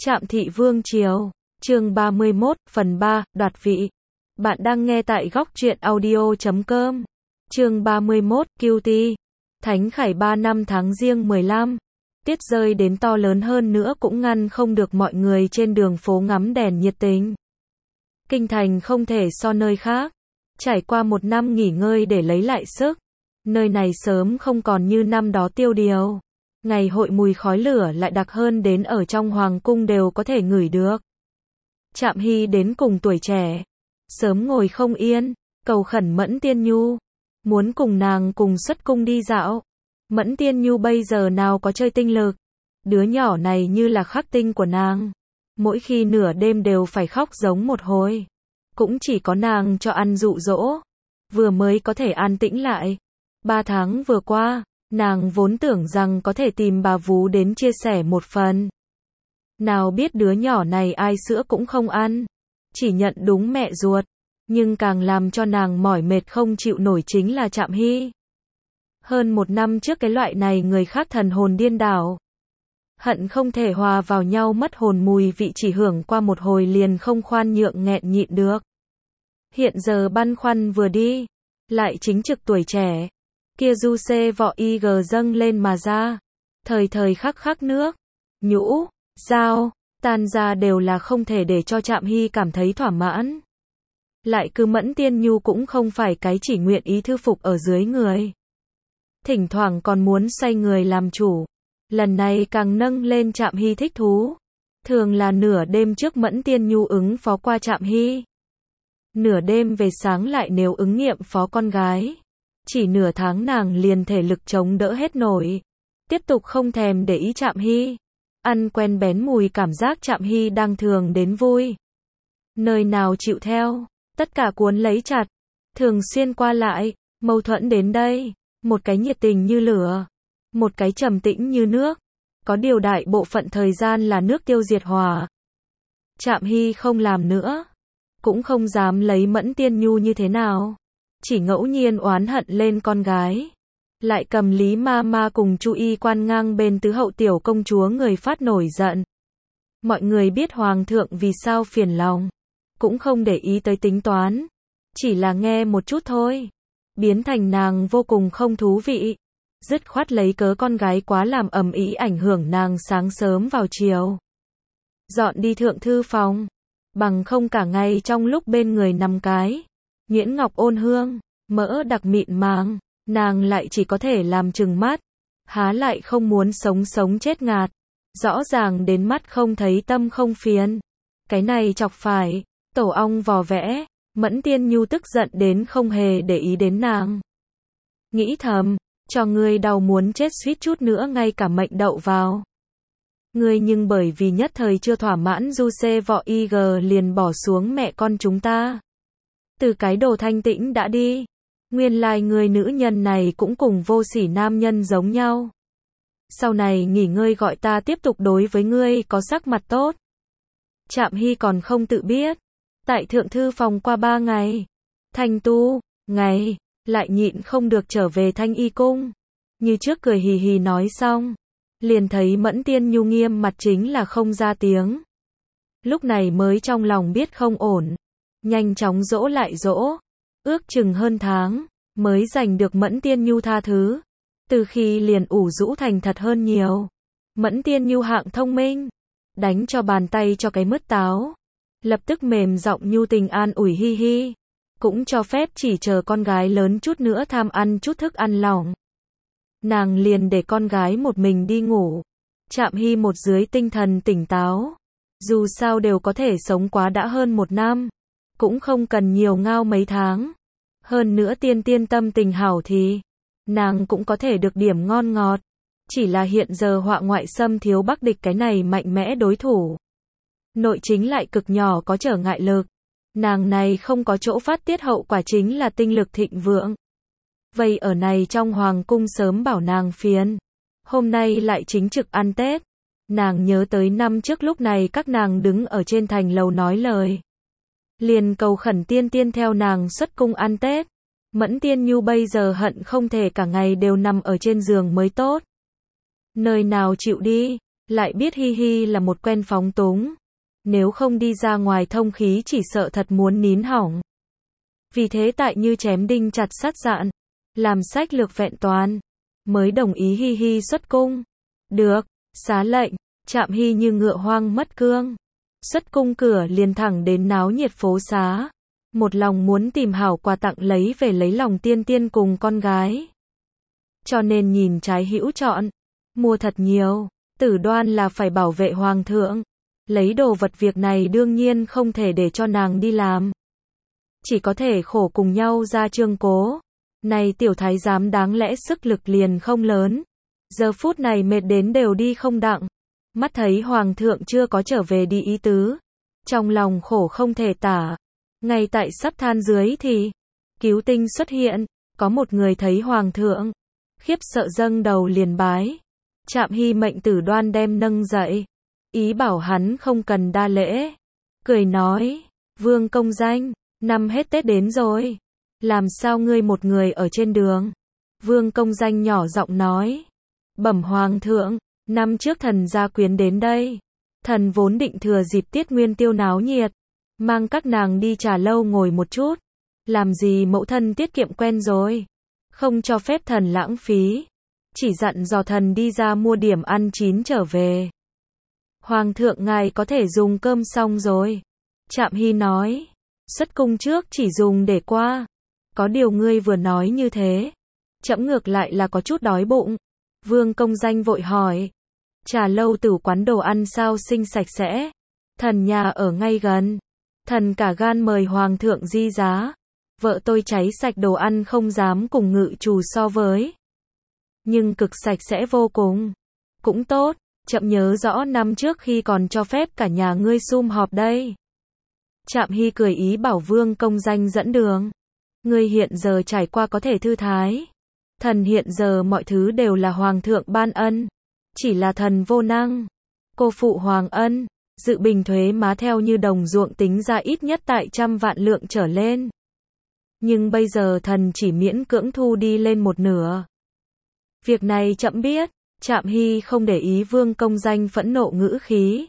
Trạm Thị Vương Triều, chương 31, phần 3, đoạt vị. Bạn đang nghe tại góc truyện audio.com. Chương 31, Cutie. Thánh Khải 3 năm tháng Giêng 15. Tiết rơi đến to lớn hơn nữa cũng ngăn không được mọi người trên đường phố ngắm đèn nhiệt tình. Kinh thành không thể so nơi khác. Trải qua một năm nghỉ ngơi để lấy lại sức, nơi này sớm không còn như năm đó tiêu điều. Ngày hội mùi khói lửa lại đặc hơn đến ở trong hoàng cung đều có thể ngửi được. Trạm Hy đến cùng tuổi trẻ, sớm ngồi không yên, cầu khẩn Mẫn Tiên Nhu, muốn cùng nàng cùng xuất cung đi dạo. Mẫn Tiên Nhu bây giờ nào có chơi tinh lực, đứa nhỏ này như là khắc tinh của nàng, mỗi khi nửa đêm đều phải khóc giống một hồi, cũng chỉ có nàng cho ăn dụ dỗ, vừa mới có thể an tĩnh lại. 3 tháng vừa qua, nàng vốn tưởng rằng có thể tìm bà vú đến chia sẻ một phần. Nào biết đứa nhỏ này ai sữa cũng không ăn, chỉ nhận đúng mẹ ruột, nhưng càng làm cho nàng mỏi mệt không chịu nổi chính là Trạm Hy. Hơn 1 năm trước cái loại này người khác thần hồn điên đảo, hận không thể hòa vào nhau mất hồn mùi vị chỉ hưởng qua một hồi liền không khoan nhượng nghẹn nhịn được. Hiện giờ băn khoăn vừa đi, lại chính trực tuổi trẻ, kia du xê vọ y gờ dâng lên mà ra, thời thời khắc khắc nước, nhũ, dao, tan ra đều là không thể để cho Trạm Hy cảm thấy thỏa mãn. Lại cứ Mẫn Tiên Nhu cũng không phải cái chỉ nguyện ý thư phục ở dưới người, thỉnh thoảng còn muốn xoay người làm chủ, lần này càng nâng lên Trạm Hy thích thú. Thường là nửa đêm trước Mẫn Tiên Nhu ứng phó qua Trạm Hy, nửa đêm về sáng lại nếu ứng nghiệm phó con gái. Chỉ nửa tháng nàng liền thể lực chống đỡ hết nổi, tiếp tục không thèm để ý Trạm Hy, ăn quen bén mùi cảm giác Trạm Hy đang thường đến vui. Nơi nào chịu theo, tất cả cuốn lấy chặt, thường xuyên qua lại, mâu thuẫn đến đây, một cái nhiệt tình như lửa, một cái trầm tĩnh như nước, có điều đại bộ phận thời gian là nước tiêu diệt hỏa. Trạm Hy không làm nữa, cũng không dám lấy Mẫn Tiên Nhu như thế nào, chỉ ngẫu nhiên oán hận lên con gái, lại cầm Lý Ma Ma cùng Chu Y Quan ngang bên tứ hậu tiểu công chúa người phát nổi giận. Mọi người biết hoàng thượng vì sao phiền lòng, cũng không để ý tới tính toán, chỉ là nghe một chút thôi, biến thành nàng vô cùng không thú vị, dứt khoát lấy cớ con gái quá làm ầm ĩ ảnh hưởng nàng sáng sớm vào chiều, dọn đi thượng thư phòng, bằng không cả ngày trong lúc bên người nằm cái nhuyễn ngọc ôn hương, mỡ đặc mịn màng, nàng lại chỉ có thể làm trừng mắt, há lại không muốn sống sống chết ngạt, rõ ràng đến mắt không thấy tâm không phiền. Cái này chọc phải tổ ong vò vẽ, Mẫn Tiên Nhu tức giận đến không hề để ý đến nàng. Nghĩ thầm, cho ngươi đau muốn chết suýt chút nữa ngay cả mệnh đậu vào. Ngươi nhưng bởi vì nhất thời chưa thỏa mãn du xê vọ y liền bỏ xuống mẹ con chúng ta. Từ cái đồ thanh tĩnh đã đi, nguyên lai người nữ nhân này cũng cùng vô sỉ nam nhân giống nhau. Sau này nghỉ ngơi gọi ta tiếp tục đối với ngươi có sắc mặt tốt. Trạm Hy còn không tự biết, tại thượng thư phòng qua 3 ngày, thanh tu, ngày, lại nhịn không được trở về Thanh Y cung. Như trước cười hì hì nói xong, liền thấy Mẫn Tiên Nhu nghiêm mặt chính là không ra tiếng. Lúc này mới trong lòng biết không ổn, nhanh chóng dỗ lại dỗ, ước chừng hơn tháng, mới giành được Mẫn Tiên Nhu tha thứ. Từ khi liền ủ rũ thành thật hơn nhiều. Mẫn Tiên Nhu hạng thông minh, đánh cho bàn tay cho cái mứt táo, lập tức mềm giọng nhu tình an ủi hi hi, cũng cho phép chỉ chờ con gái lớn chút nữa tham ăn chút thức ăn lỏng. Nàng liền để con gái một mình đi ngủ. Trạm Hy một dưới tinh thần tỉnh táo, dù sao đều có thể sống quá đã hơn 1 năm, cũng không cần nhiều ngao mấy tháng. Hơn nữa tiên tiên tâm tình hảo thì nàng cũng có thể được điểm ngon ngọt, chỉ là hiện giờ họa ngoại xâm thiếu bắc địch cái này mạnh mẽ đối thủ. Nội chính lại cực nhỏ có trở ngại lực, nàng này không có chỗ phát tiết hậu quả chính là tinh lực thịnh vượng. Vậy ở này trong hoàng cung sớm bảo nàng phiền, hôm nay lại chính trực ăn Tết. Nàng nhớ tới năm trước lúc này các nàng đứng ở trên thành lầu nói lời, liền cầu khẩn tiên tiên theo nàng xuất cung ăn Tết. Mẫn Tiên Nhu bây giờ hận không thể cả ngày đều nằm ở trên giường mới tốt. Nơi nào chịu đi, lại biết Hi Hi là một quen phóng túng. Nếu không đi ra ngoài thông khí chỉ sợ thật muốn nín hỏng. Vì thế tại như chém đinh chặt sắt dạn, làm sách lược vẹn toàn, mới đồng ý Hi Hi xuất cung. Được, xá lệnh, Trạm Hy như ngựa hoang mất cương. Xuất cung cửa liền thẳng đến náo nhiệt phố xá. Một lòng muốn tìm hảo quà tặng lấy về lấy lòng tiên tiên cùng con gái. Cho nên nhìn trái hữu chọn, mua thật nhiều, Tử Đoan là phải bảo vệ hoàng thượng. Lấy đồ vật việc này đương nhiên không thể để cho nàng đi làm. Chỉ có thể khổ cùng nhau ra chương cố. Này tiểu thái giám đáng lẽ sức lực liền không lớn. Giờ phút này mệt đến đều đi không đặng. Mắt thấy hoàng thượng chưa có trở về đi ý tứ. Trong lòng khổ không thể tả. Ngay tại sắp than dưới thì Cứu Tinh xuất hiện. Có một người thấy hoàng thượng. Khiếp sợ dâng đầu liền bái. Trạm Hy mệnh Tử Đoan đem nâng dậy. Ý bảo hắn không cần đa lễ. Cười nói. Vương công danh. Năm hết Tết đến rồi. Làm sao ngươi một người ở trên đường? Vương công danh nhỏ giọng nói. Bẩm hoàng thượng. Năm trước thần gia quyến đến đây. Thần vốn định thừa dịp tiết nguyên tiêu náo nhiệt. Mang các nàng đi trà lâu ngồi một chút. Làm gì mẫu thân tiết kiệm quen rồi. Không cho phép thần lãng phí. Chỉ dặn dò thần đi ra mua điểm ăn chín trở về. Hoàng thượng ngài có thể dùng cơm xong rồi. Trạm Hy nói. Xuất cung trước chỉ dùng để qua. Có điều ngươi vừa nói như thế. Trẫm ngược lại là có chút đói bụng. Vương công danh vội hỏi. Trà lâu tử quán đồ ăn sao xinh sạch sẽ. Thần nhà ở ngay gần. Thần cả gan mời hoàng thượng di giá. Vợ tôi cháy sạch đồ ăn không dám cùng ngự trù so với. Nhưng cực sạch sẽ vô cùng. Cũng tốt, trẫm nhớ rõ năm trước khi còn cho phép cả nhà ngươi sum họp đây. Trạm Hy cười ý bảo Vương công danh dẫn đường. Ngươi hiện giờ trải qua có thể thư thái. Thần hiện giờ mọi thứ đều là hoàng thượng ban ân. Chỉ là thần vô năng. Cô phụ hoàng ân. Dự bình thuế má theo như đồng ruộng tính ra ít nhất tại 100 vạn lượng trở lên. Nhưng bây giờ thần chỉ miễn cưỡng thu đi lên một nửa. Việc này trẫm biết. Trạm Hy không để ý Vương công danh phẫn nộ ngữ khí.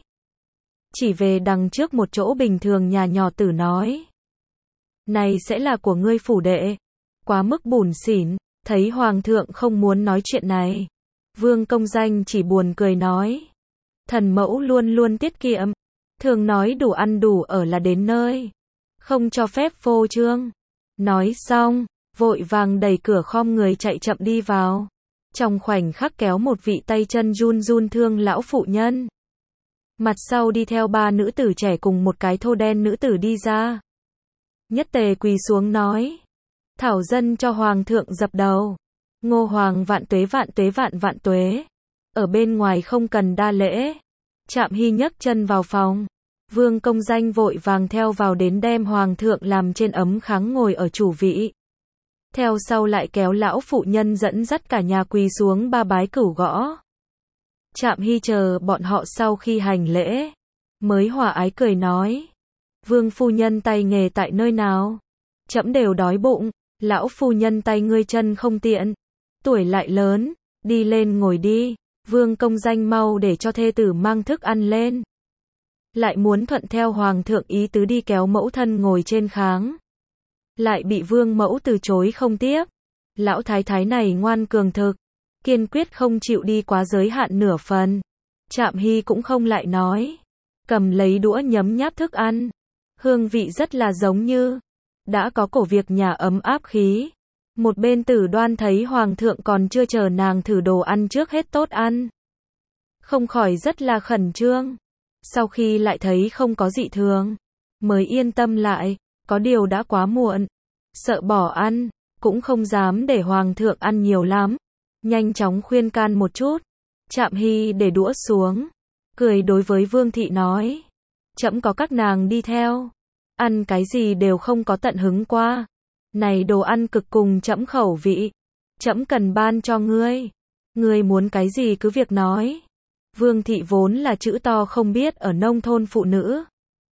Chỉ về đằng trước một chỗ bình thường nhà nhỏ tử nói. Này sẽ là của ngươi phủ đệ. Quá mức bủn xỉn. Thấy hoàng thượng không muốn nói chuyện này. Vương công danh chỉ buồn cười nói. Thần mẫu luôn luôn tiết kiệm. Thường nói đủ ăn đủ ở là đến nơi. Không cho phép phô trương. Nói xong, vội vàng đẩy cửa khom người chạy chậm đi vào. Trong khoảnh khắc kéo một vị tay chân run run thương lão phụ nhân. Mặt sau đi theo 3 nữ tử trẻ cùng một cái thô đen nữ tử đi ra. Nhất tề quỳ xuống nói. Thảo dân cho hoàng thượng dập đầu. Ngô hoàng vạn tuế vạn tuế vạn vạn tuế. Ở bên ngoài không cần đa lễ. Trạm Hy nhấc chân vào phòng. Vương công danh vội vàng theo vào đến đem hoàng thượng làm trên ấm kháng ngồi ở chủ vị. Theo sau lại kéo lão phụ nhân dẫn dắt cả nhà quỳ xuống 3 bái cửu gõ. Trạm Hy chờ bọn họ sau khi hành lễ. Mới hòa ái cười nói. Vương phu nhân tay nghề tại nơi nào? Trẫm đều đói bụng. Lão phu nhân tay ngươi chân không tiện. Tuổi lại lớn. Đi lên ngồi đi. Vương công danh mau để cho thê tử mang thức ăn lên. Lại muốn thuận theo hoàng thượng ý tứ đi kéo mẫu thân ngồi trên kháng. Lại bị vương mẫu từ chối không tiếp. Lão thái thái này ngoan cường thực. Kiên quyết không chịu đi quá giới hạn nửa phần. Trạm Hy cũng không lại nói. Cầm lấy đũa nhấm nháp thức ăn. Hương vị rất là giống như. Đã có cổ việc nhà ấm áp khí. Một bên Tử Đoan thấy hoàng thượng còn chưa chờ nàng thử đồ ăn trước hết tốt ăn. Không khỏi rất là khẩn trương. Sau khi lại thấy không có dị thường. Mới yên tâm lại. Có điều đã quá muộn. Sợ bỏ ăn. Cũng không dám để hoàng thượng ăn nhiều lắm. Nhanh chóng khuyên can một chút. Trạm Hy để đũa xuống. Cười đối với Vương thị nói. Trẫm có các nàng đi theo. Ăn cái gì đều không có tận hứng qua. Này đồ ăn cực cùng trẫm khẩu vị. Trẫm cần ban cho ngươi. Ngươi muốn cái gì cứ việc nói. Vương thị vốn là chữ to không biết ở nông thôn phụ nữ.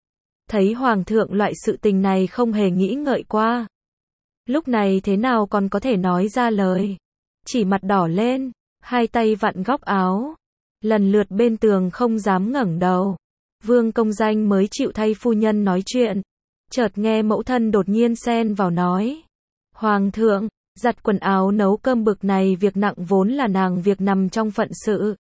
Thấy hoàng thượng loại sự tình này không hề nghĩ ngợi qua. Lúc này thế nào còn có thể nói ra lời. Chỉ mặt đỏ lên, hai tay vặn góc áo. lần lượt bên tường không dám ngẩng đầu. Vương công danh mới chịu thay phu nhân nói chuyện. Chợt nghe mẫu thân đột nhiên xen vào nói. Hoàng thượng, giặt quần áo nấu cơm bực này việc nặng vốn là nàng việc nằm trong phận sự.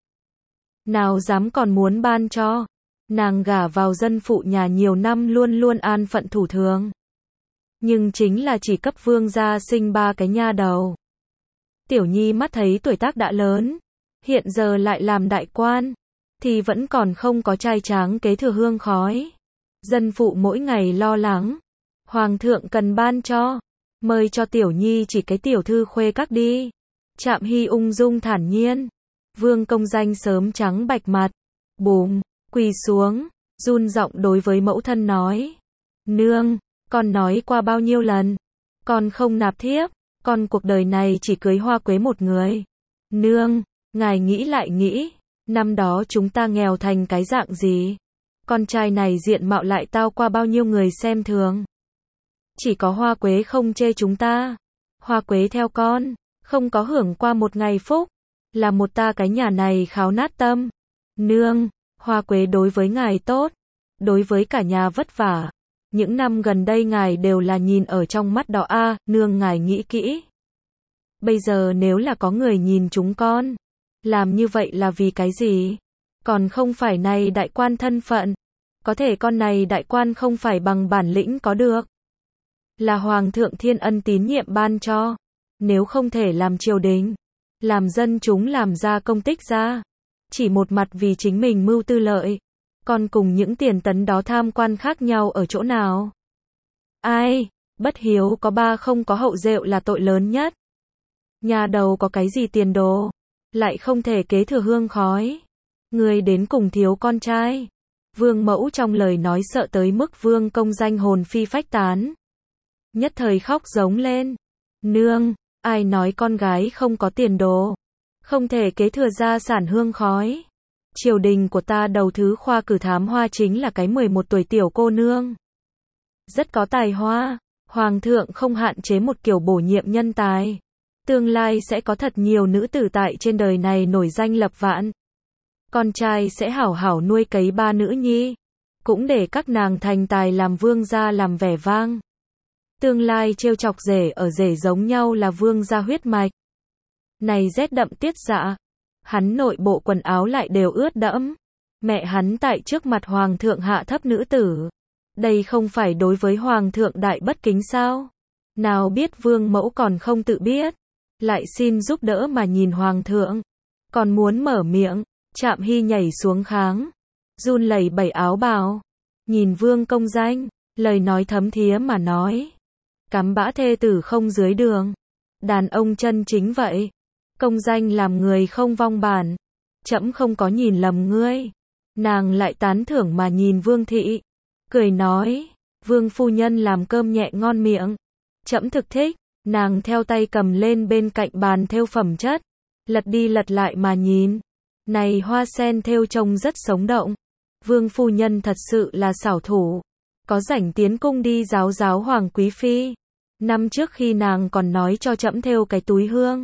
Nào dám còn muốn ban cho. Nàng gả vào dân phụ nhà nhiều năm luôn luôn an phận thủ thường. Nhưng chính là chỉ cấp vương gia sinh 3 cái nha đầu. Tiểu nhi mắt thấy tuổi tác đã lớn, hiện giờ lại làm đại quan, thì vẫn còn không có trai tráng kế thừa hương khói. Dân phụ mỗi ngày lo lắng. Hoàng thượng cần ban cho. Mời cho tiểu nhi chỉ cái tiểu thư khuê các đi. Trạm Hy ung dung thản nhiên. Vương công danh sớm trắng bạch mặt. Bùm, quỳ xuống, run giọng đối với mẫu thân nói. Nương, con nói qua bao nhiêu lần. Con không nạp thiếp, con cuộc đời này chỉ cưới Hoa Quế một người. Nương, ngài nghĩ lại nghĩ, năm đó chúng ta nghèo thành cái dạng gì? Con trai này diện mạo lại tao qua bao nhiêu người xem thường. Chỉ có Hoa Quế không chê chúng ta. Hoa Quế theo con, không có hưởng qua một ngày phúc. Là một ta cái nhà này kháo nát tâm. Nương, Hoa Quế đối với ngài tốt. Đối với cả nhà vất vả. Những năm gần đây ngài đều là nhìn ở trong mắt đó a, nương ngài nghĩ kỹ. Bây giờ nếu là có người nhìn chúng con, làm như vậy là vì cái gì? Còn không phải này đại quan thân phận. Có thể con này đại quan không phải bằng bản lĩnh có được. Là Hoàng thượng thiên ân tín nhiệm ban cho. Nếu không thể làm triều đình, làm dân chúng làm ra công tích ra. Chỉ một mặt vì chính mình mưu tư lợi. Còn cùng những tiền tấn đó tham quan khác nhau ở chỗ nào? Ai? Bất hiếu có ba không có hậu rượu là tội lớn nhất. Nhà đầu có cái gì tiền đồ, lại không thể kế thừa hương khói. Người đến cùng thiếu con trai. Vương mẫu trong lời nói sợ tới mức vương công danh hồn phi phách tán. Nhất thời khóc giống lên. Nương, ai nói con gái không có tiền đồ, không thể kế thừa gia sản hương khói. Triều đình của ta đầu thứ khoa cử thám hoa chính là cái 11 tuổi tiểu cô nương. Rất có tài hoa, Hoàng thượng không hạn chế một kiểu bổ nhiệm nhân tài. Tương lai sẽ có thật nhiều nữ tử tại trên đời này nổi danh lập vạn. Con trai sẽ hảo hảo nuôi cấy 3 nữ nhi. Cũng để các nàng thành tài làm vương gia làm vẻ vang. Tương lai trêu chọc rể ở rể giống nhau là vương gia huyết mạch. Này rét đậm tiết dạ. Hắn nội bộ quần áo lại đều ướt đẫm. Mẹ hắn tại trước mặt hoàng thượng hạ thấp nữ tử. Đây không phải đối với hoàng thượng đại bất kính sao? Nào biết vương mẫu còn không tự biết. Lại xin giúp đỡ mà nhìn hoàng thượng. Còn muốn mở miệng. Trạm Hy nhảy xuống kháng. Run lẩy bẩy áo bào. Nhìn vương công danh. Lời nói thấm thía mà nói. Cắm bã thê tử không dưới đường. Đàn ông chân chính vậy. Công danh làm người không vong bản. Trẫm không có nhìn lầm ngươi. Nàng lại tán thưởng mà nhìn vương thị. Cười nói. Vương phu nhân làm cơm nhẹ ngon miệng. Trẫm thực thích. Nàng theo tay cầm lên bên cạnh bàn thêu phẩm chất. Lật đi lật lại mà nhìn. Này hoa sen thêu trông rất sống động. Vương phu nhân thật sự là xảo thủ. Có rảnh tiến cung đi giáo giáo hoàng quý phi. Năm trước khi nàng còn nói cho trẫm thêu cái túi hương.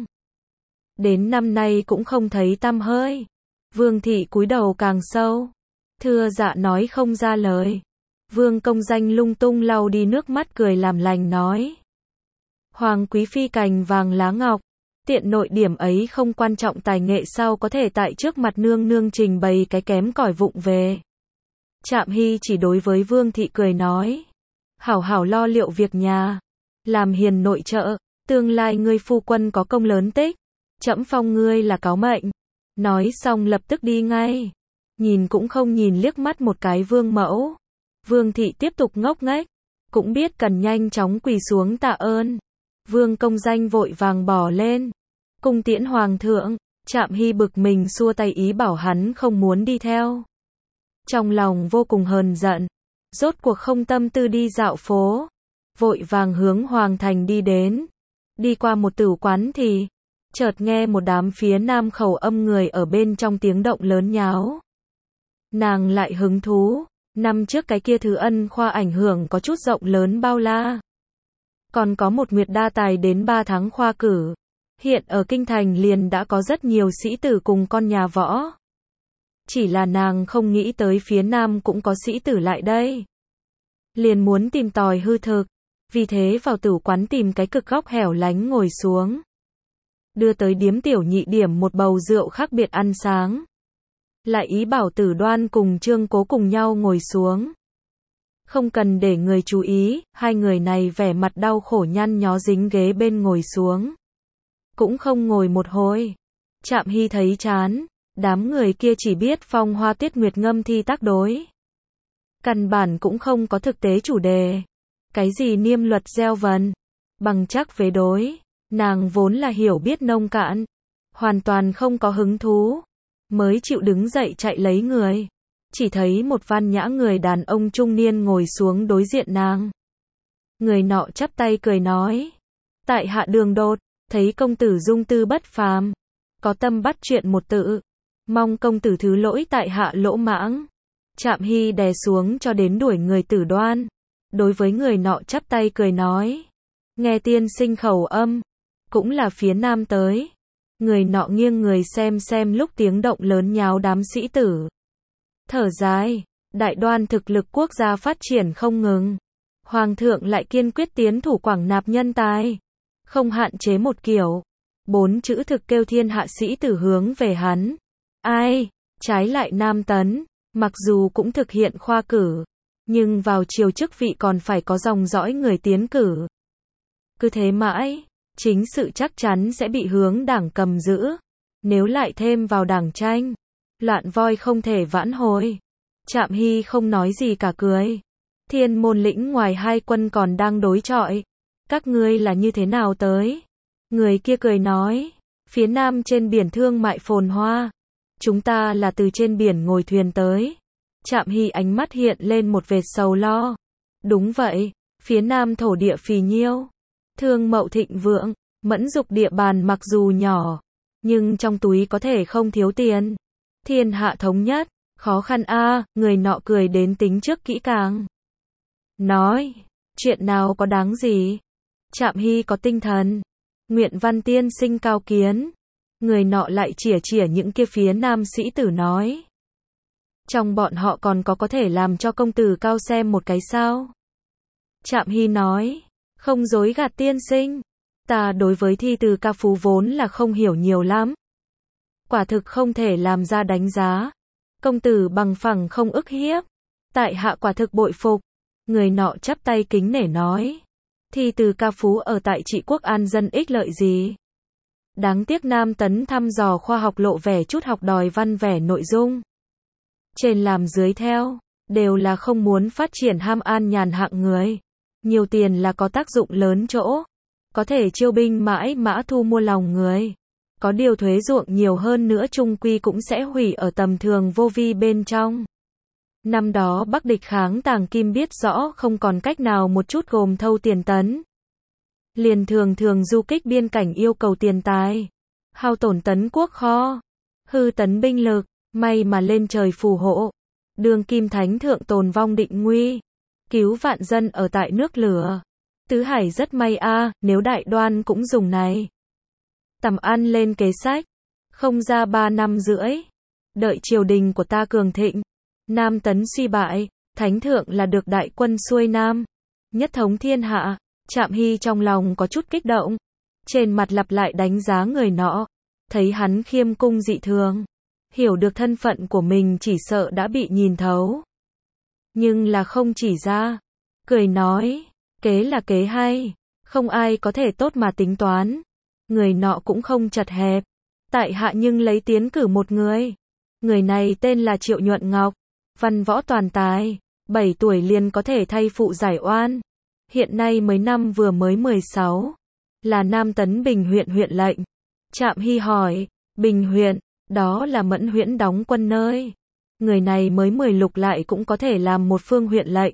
Đến năm nay cũng không thấy tăm hơi. Vương thị cúi đầu càng sâu. Thưa dạ nói không ra lời. Vương công danh lung tung lau đi nước mắt cười làm lành nói. Hoàng quý phi cành vàng lá ngọc. Tiện nội điểm ấy không quan trọng tài nghệ sao có thể tại trước mặt nương nương trình bày cái kém cỏi vụng về. Trạm Hy chỉ đối với vương thị cười nói. Hảo hảo lo liệu việc nhà. Làm hiền nội trợ. Tương lai ngươi phu quân có công lớn tích. Trẫm phong ngươi là cáo mệnh. Nói xong lập tức đi ngay. Nhìn cũng không nhìn liếc mắt một cái vương mẫu. Vương thị tiếp tục ngốc nghếch. Cũng biết cần nhanh chóng quỳ xuống tạ ơn. Vương công danh vội vàng bỏ lên. Cung tiễn hoàng thượng. Trạm Hy bực mình xua tay ý bảo hắn không muốn đi theo. Trong lòng vô cùng hờn giận. Rốt cuộc không tâm tư đi dạo phố. Vội vàng hướng hoàng thành đi đến. Đi qua một tử quán thì chợt nghe một đám phía nam khẩu âm người ở bên trong tiếng động lớn nháo. Nàng lại hứng thú. Năm trước cái kia Thứ Ân khoa ảnh hưởng có chút rộng lớn bao la. Còn có một Nguyệt đa tài đến 3 tháng khoa cử. Hiện ở kinh thành liền đã có rất nhiều sĩ tử cùng con nhà võ. Chỉ là nàng không nghĩ tới phía nam cũng có sĩ tử lại đây. Liền muốn tìm tòi hư thực, vì thế vào tử quán tìm cái cực góc hẻo lánh ngồi xuống. Đưa tới điếm tiểu nhị điểm một bầu rượu khác biệt ăn sáng. Lại ý bảo Tử Đoan cùng Trương Cố cùng nhau ngồi xuống. Không cần để người chú ý, hai người này vẻ mặt đau khổ nhăn nhó dính ghế bên ngồi xuống. Cũng không ngồi một hồi. Trạm Hy thấy chán, đám người kia chỉ biết phong hoa tuyết nguyệt ngâm thi tác đối. Căn bản cũng không có thực tế chủ đề. Cái gì niêm luật gieo vần, bằng chắc vế đối, nàng vốn là hiểu biết nông cạn, hoàn toàn không có hứng thú, mới chịu đứng dậy chạy lấy người. Chỉ thấy một văn nhã người đàn ông trung niên ngồi xuống đối diện nàng. Người nọ chắp tay cười nói, tại hạ Đường Đột, thấy công tử dung tư bất phàm, có tâm bắt chuyện một tự, mong công tử thứ lỗi tại hạ lỗ mãng. Trạm Hy đè xuống cho đến đuổi người Tử Đoan. Đối với người nọ chắp tay cười nói, nghe tiên sinh khẩu âm, cũng là phía nam tới. Người nọ nghiêng người xem lúc tiếng động lớn nháo đám sĩ tử. Thở dài, Đại Đoan thực lực quốc gia phát triển không ngừng. Hoàng thượng lại kiên quyết tiến thủ quảng nạp nhân tài. Không hạn chế một kiểu. 4 chữ thực kêu thiên hạ sĩ tử hướng về hắn. Ai, trái lại Nam Tấn, mặc dù cũng thực hiện khoa cử, nhưng vào chiều chức vị còn phải có dòng dõi người tiến cử. Cứ thế mãi, chính sự chắc chắn sẽ bị hướng đảng cầm giữ. Nếu lại thêm vào đảng tranh, loạn voi không thể vãn hồi. Trạm Hy không nói gì cả cười. Thiên Môn lĩnh ngoài hai quân còn đang đối chọi. Các ngươi là như thế nào tới? Người kia cười nói, phía nam trên biển thương mại phồn hoa. Chúng ta là từ trên biển ngồi thuyền tới. Trạm Hy ánh mắt hiện lên một vệt sầu lo. Đúng vậy, phía nam thổ địa phì nhiêu, thương mậu thịnh vượng, Mẫn Dục địa bàn mặc dù nhỏ, nhưng trong túi có thể không thiếu tiền. Thiên hạ thống nhất, khó khăn a, người nọ cười đến tính trước kỹ càng. Nói, chuyện nào có đáng gì? Trạm Hy có tinh thần. Nguyện Văn tiên sinh cao kiến. Người nọ lại chỉa những kia phía nam sĩ tử nói. Trong bọn họ còn có thể làm cho công tử cao xem một cái sao? Trạm Hy nói, không dối gạt tiên sinh. Ta đối với thi từ ca phú vốn là không hiểu nhiều lắm. Quả thực không thể làm ra đánh giá. Công tử bằng phẳng không ức hiếp. Tại hạ quả thực bội phục. Người nọ chắp tay kính nể nói. Thi từ ca phú ở tại trị quốc an dân ích lợi gì? Đáng tiếc Nam Tấn thăm dò khoa học lộ vẻ chút học đòi văn vẻ nội dung. Trên làm dưới theo, đều là không muốn phát triển ham an nhàn hạng người. Nhiều tiền là có tác dụng lớn chỗ. Có thể chiêu binh mãi mã thu mua lòng người. Có điều thuế ruộng nhiều hơn nữa chung quy cũng sẽ hủy ở tầm thường vô vi bên trong. Năm đó Bắc địch kháng Tàng Kim biết rõ không còn cách nào một chút gồm thâu tiền tấn. Liền thường du kích biên cảnh yêu cầu tiền tài. Hao tổn tấn quốc kho. Hư tấn binh lực. May mà lên trời phù hộ. Đường Kim Thánh Thượng tồn vong định nguy. Cứu vạn dân ở tại nước lửa. Tứ Hải rất may a, nếu Đại Đoan cũng dùng này. Tầm ăn lên kế sách. Không ra 3 năm rưỡi. Đợi triều đình của ta cường thịnh. Nam Tấn suy bại. Thánh Thượng là được đại quân xuôi Nam. Nhất thống thiên hạ. Trạm Hy trong lòng có chút kích động. Trên mặt lặp lại đánh giá người nọ. Thấy hắn khiêm cung dị thường. Hiểu được thân phận của mình chỉ sợ đã bị nhìn thấu. Nhưng là không chỉ ra. Cười nói, kế là kế hay. Không ai có thể tốt mà tính toán. Người nọ cũng không chật hẹp. Tại hạ nhưng lấy tiến cử một người. Người này tên là Triệu Nhuận Ngọc. Văn võ toàn tài. 7 tuổi liền có thể thay phụ giải oan. Hiện nay mới năm vừa mới 16. Là Nam Tấn Bình huyện huyện lệnh. Trạm Hy hỏi, Bình huyện, đó là Mẫn huyện đóng quân nơi. Người này mới 10 lục lại cũng có thể làm một phương huyện lệnh.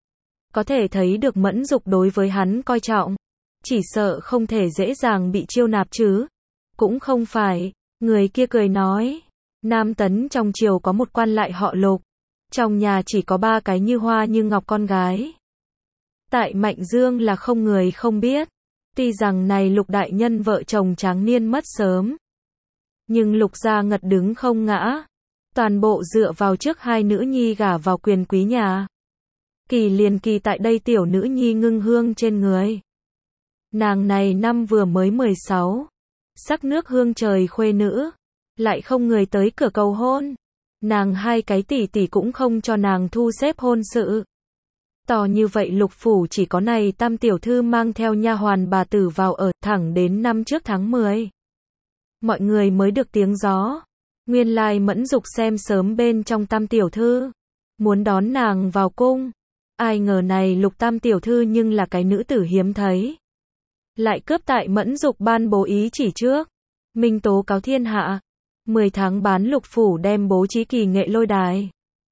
Có thể thấy được Mẫn Dục đối với hắn coi trọng. Chỉ sợ không thể dễ dàng bị chiêu nạp chứ. Cũng không phải, người kia cười nói. Nam Tấn trong triều có một quan lại họ Lục. Trong nhà chỉ có 3 cái như hoa như ngọc con gái. Tại Mạnh Dương là không người không biết. Tuy rằng này Lục đại nhân vợ chồng tráng niên mất sớm. Nhưng Lục gia ngật đứng không ngã. toàn bộ dựa vào trước hai nữ nhi gả vào quyền quý nhà. Kỳ liền kỳ tại đây tiểu nữ nhi ngưng hương trên người. Nàng này năm vừa mới 16, sắc nước hương trời khuê nữ, lại không người tới cửa cầu hôn. Nàng hai cái tỷ tỷ cũng không cho nàng thu xếp hôn sự. To như vậy Lục phủ chỉ có này Tam tiểu thư mang theo nha hoàn bà tử vào ở, thẳng đến năm trước tháng 10. Mọi người mới được tiếng gió. Nguyên lai Mẫn Dục xem sớm bên trong Tam tiểu thư, muốn đón nàng vào cung. Ai ngờ này Lục Tam tiểu thư nhưng là cái nữ tử hiếm thấy. Lại cướp tại Mẫn Dục ban bố ý chỉ trước. Minh tố cáo thiên hạ. 10 tháng bán Lục phủ đem bố trí kỳ nghệ lôi đài.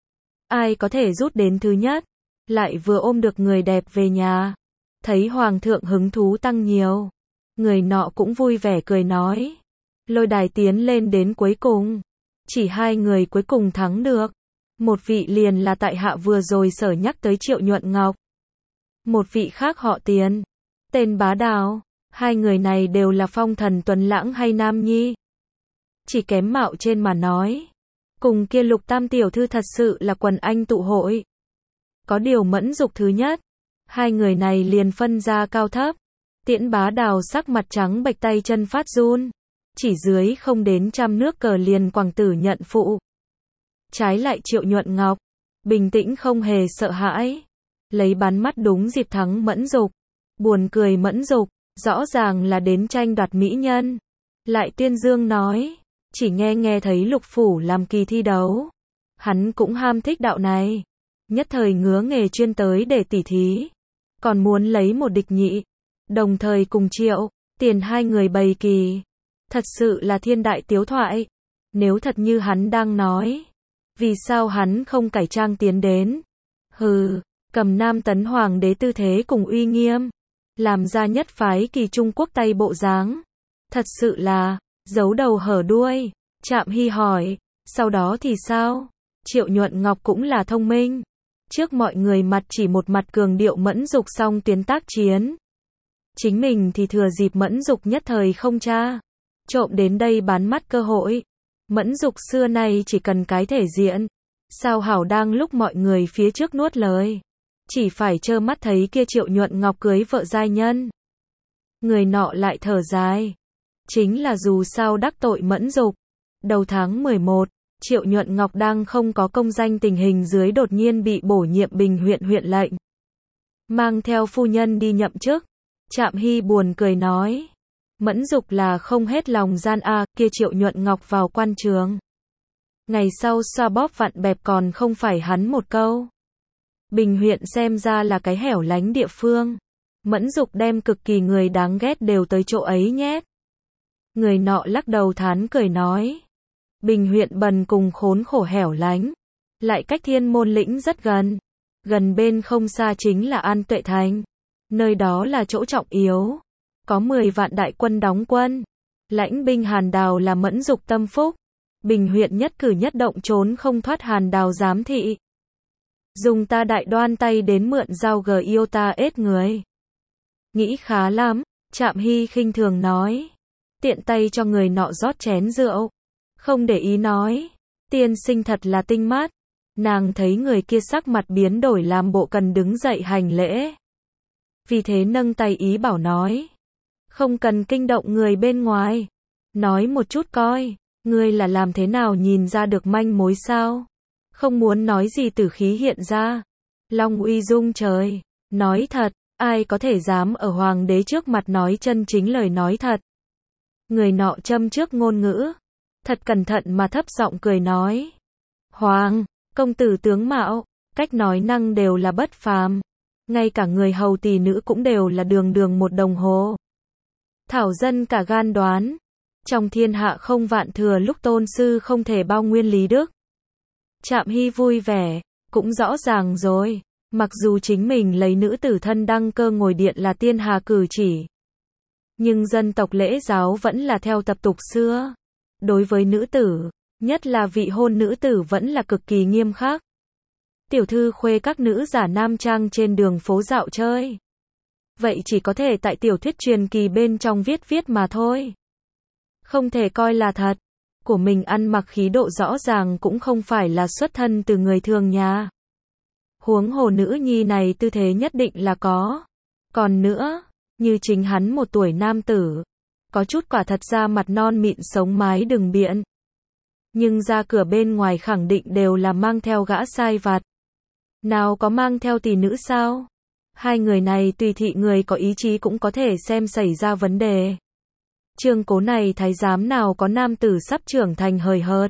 Ai có thể rút đến thứ nhất. Lại vừa ôm được người đẹp về nhà. Thấy hoàng thượng hứng thú tăng nhiều. Người nọ cũng vui vẻ cười nói. Lôi đài tiến lên đến cuối cùng. Chỉ hai người cuối cùng thắng được. Một vị liền là tại hạ vừa rồi sở nhắc tới Triệu Nhuận Ngọc. Một vị khác họ Tiền. Tên Bá Đào. Hai người này đều là phong thần tuấn lãng hay nam nhi. Chỉ kém mạo trên mà nói. Cùng kia Lục Tam tiểu thư thật sự là quần anh tụ hội. Có điều Mẫn Dục thứ nhất. Hai người này liền phân ra cao thấp. Tiễn Bá Đào sắc mặt trắng bệch tay chân phát run. Chỉ dưới không đến trăm nước cờ liền quẳng tử nhận phụ. Trái lại Triệu Nhuận Ngọc. Bình tĩnh không hề sợ hãi. Lấy bắn mắt đúng dịp thắng Mẫn Dục. Buồn cười Mẫn Dục. Rõ ràng là đến tranh đoạt mỹ nhân. Lại tuyên dương nói. Chỉ nghe thấy Lục phủ làm kỳ thi đấu. Hắn cũng ham thích đạo này. Nhất thời ngứa nghề chuyên tới để tỉ thí. Còn muốn lấy một địch nhị. Đồng thời cùng Triệu, Tiền hai người bày kỳ. Thật sự là thiên đại tiếu thoại. Nếu thật như hắn đang nói. Vì sao hắn không cải trang tiến đến? Hừ, cầm Nam Tấn Hoàng đế tư thế cùng uy nghiêm. Làm ra nhất phái kỳ Trung Quốc Tây bộ dáng. Thật sự là, giấu đầu hở đuôi. Trạm Hy hỏi, sau đó thì sao? Triệu Nhuận Ngọc cũng là thông minh. Trước mọi người mặt chỉ một mặt cường điệu Mẫn Dục xong tiến tác chiến. Chính mình thì thừa dịp Mẫn Dục nhất thời không tra. Trộm đến đây bán mắt cơ hội. Mẫn Dục xưa nay chỉ cần cái thể diện. Sao hảo đang lúc mọi người phía trước nuốt lời. Chỉ phải trơ mắt thấy kia Triệu Nhuận Ngọc cưới vợ giai nhân. Người nọ lại thở dài. Chính là dù sao đắc tội Mẫn Dục. Đầu tháng 11, Triệu Nhuận Ngọc đang không có công danh tình hình dưới đột nhiên bị bổ nhiệm Bình huyện huyện lệnh. Mang theo phu nhân đi nhậm chức. Trạm Hy buồn cười nói. Mẫn Dục là không hết lòng gian kia Triệu Nhuận Ngọc vào quan trường. Ngày sau xoa bóp vặn bẹp còn không phải hắn một câu. Bình huyện xem ra là cái hẻo lánh địa phương. Mẫn Dục đem cực kỳ người đáng ghét đều tới chỗ ấy nhét. Người nọ lắc đầu thán cười nói. Bình huyện bần cùng khốn khổ hẻo lánh. Lại cách Thiên Môn Lĩnh rất gần. Gần bên không xa chính là An Tuệ Thành. Nơi đó là chỗ trọng yếu. Có 10 vạn đại quân đóng quân. Lãnh binh Hàn Đào là Mẫn Dục tâm phúc. Bình huyện nhất cử nhất động trốn không thoát Hàn Đào giám thị. Dùng ta đại đoan tay đến mượn dao gờ yêu ta ết người. Nghĩ khá lắm, Trạm Hy khinh thường nói. Tiện tay cho người nọ rót chén rượu. Không để ý nói. Tiên sinh thật là tinh mắt. Nàng thấy người kia sắc mặt biến đổi làm bộ cần đứng dậy hành lễ. Vì thế nâng tay ý bảo nói. Không cần kinh động người bên ngoài. Nói một chút coi. Ngươi là làm thế nào nhìn ra được manh mối sao? Không muốn nói gì tử khí hiện ra. Long uy dung trời. Nói thật, ai có thể dám ở hoàng đế trước mặt nói chân chính lời nói thật. Người nọ châm trước ngôn ngữ. Thật cẩn thận mà thấp giọng cười nói. Hoàng, công tử tướng mạo, cách nói năng đều là bất phàm. Ngay cả người hầu tỷ nữ cũng đều là đường đường một đồng hồ. Thảo dân cả gan đoán. Trong thiên hạ không vạn thừa lúc tôn sư không thể bao nguyên lý đức. Trạm Hy vui vẻ, cũng rõ ràng rồi. Mặc dù chính mình lấy nữ tử thân đăng cơ ngồi điện là tiên hà cử chỉ. Nhưng dân tộc lễ giáo vẫn là theo tập tục xưa. Đối với nữ tử, nhất là vị hôn nữ tử vẫn là cực kỳ nghiêm khắc. Tiểu thư khuê các nữ giả nam trang trên đường phố dạo chơi. Vậy chỉ có thể tại tiểu thuyết truyền kỳ bên trong viết mà thôi. Không thể coi là thật. của mình ăn mặc khí độ rõ ràng cũng không phải là xuất thân từ người thường nhà. Huống hồ nữ nhi này tư thế nhất định là có. Còn nữa, như chính hắn một tuổi nam tử, có chút quả thật ra mặt non mịn sống mái đừng biện. Nhưng ra cửa bên ngoài khẳng định đều là mang theo gã sai vặt. Nào có mang theo tỷ nữ sao? Hai người này tùy thị người có ý chí cũng có thể xem xảy ra vấn đề. Trương Cố này thái giám nào có nam tử sắp trưởng thành hời hợt.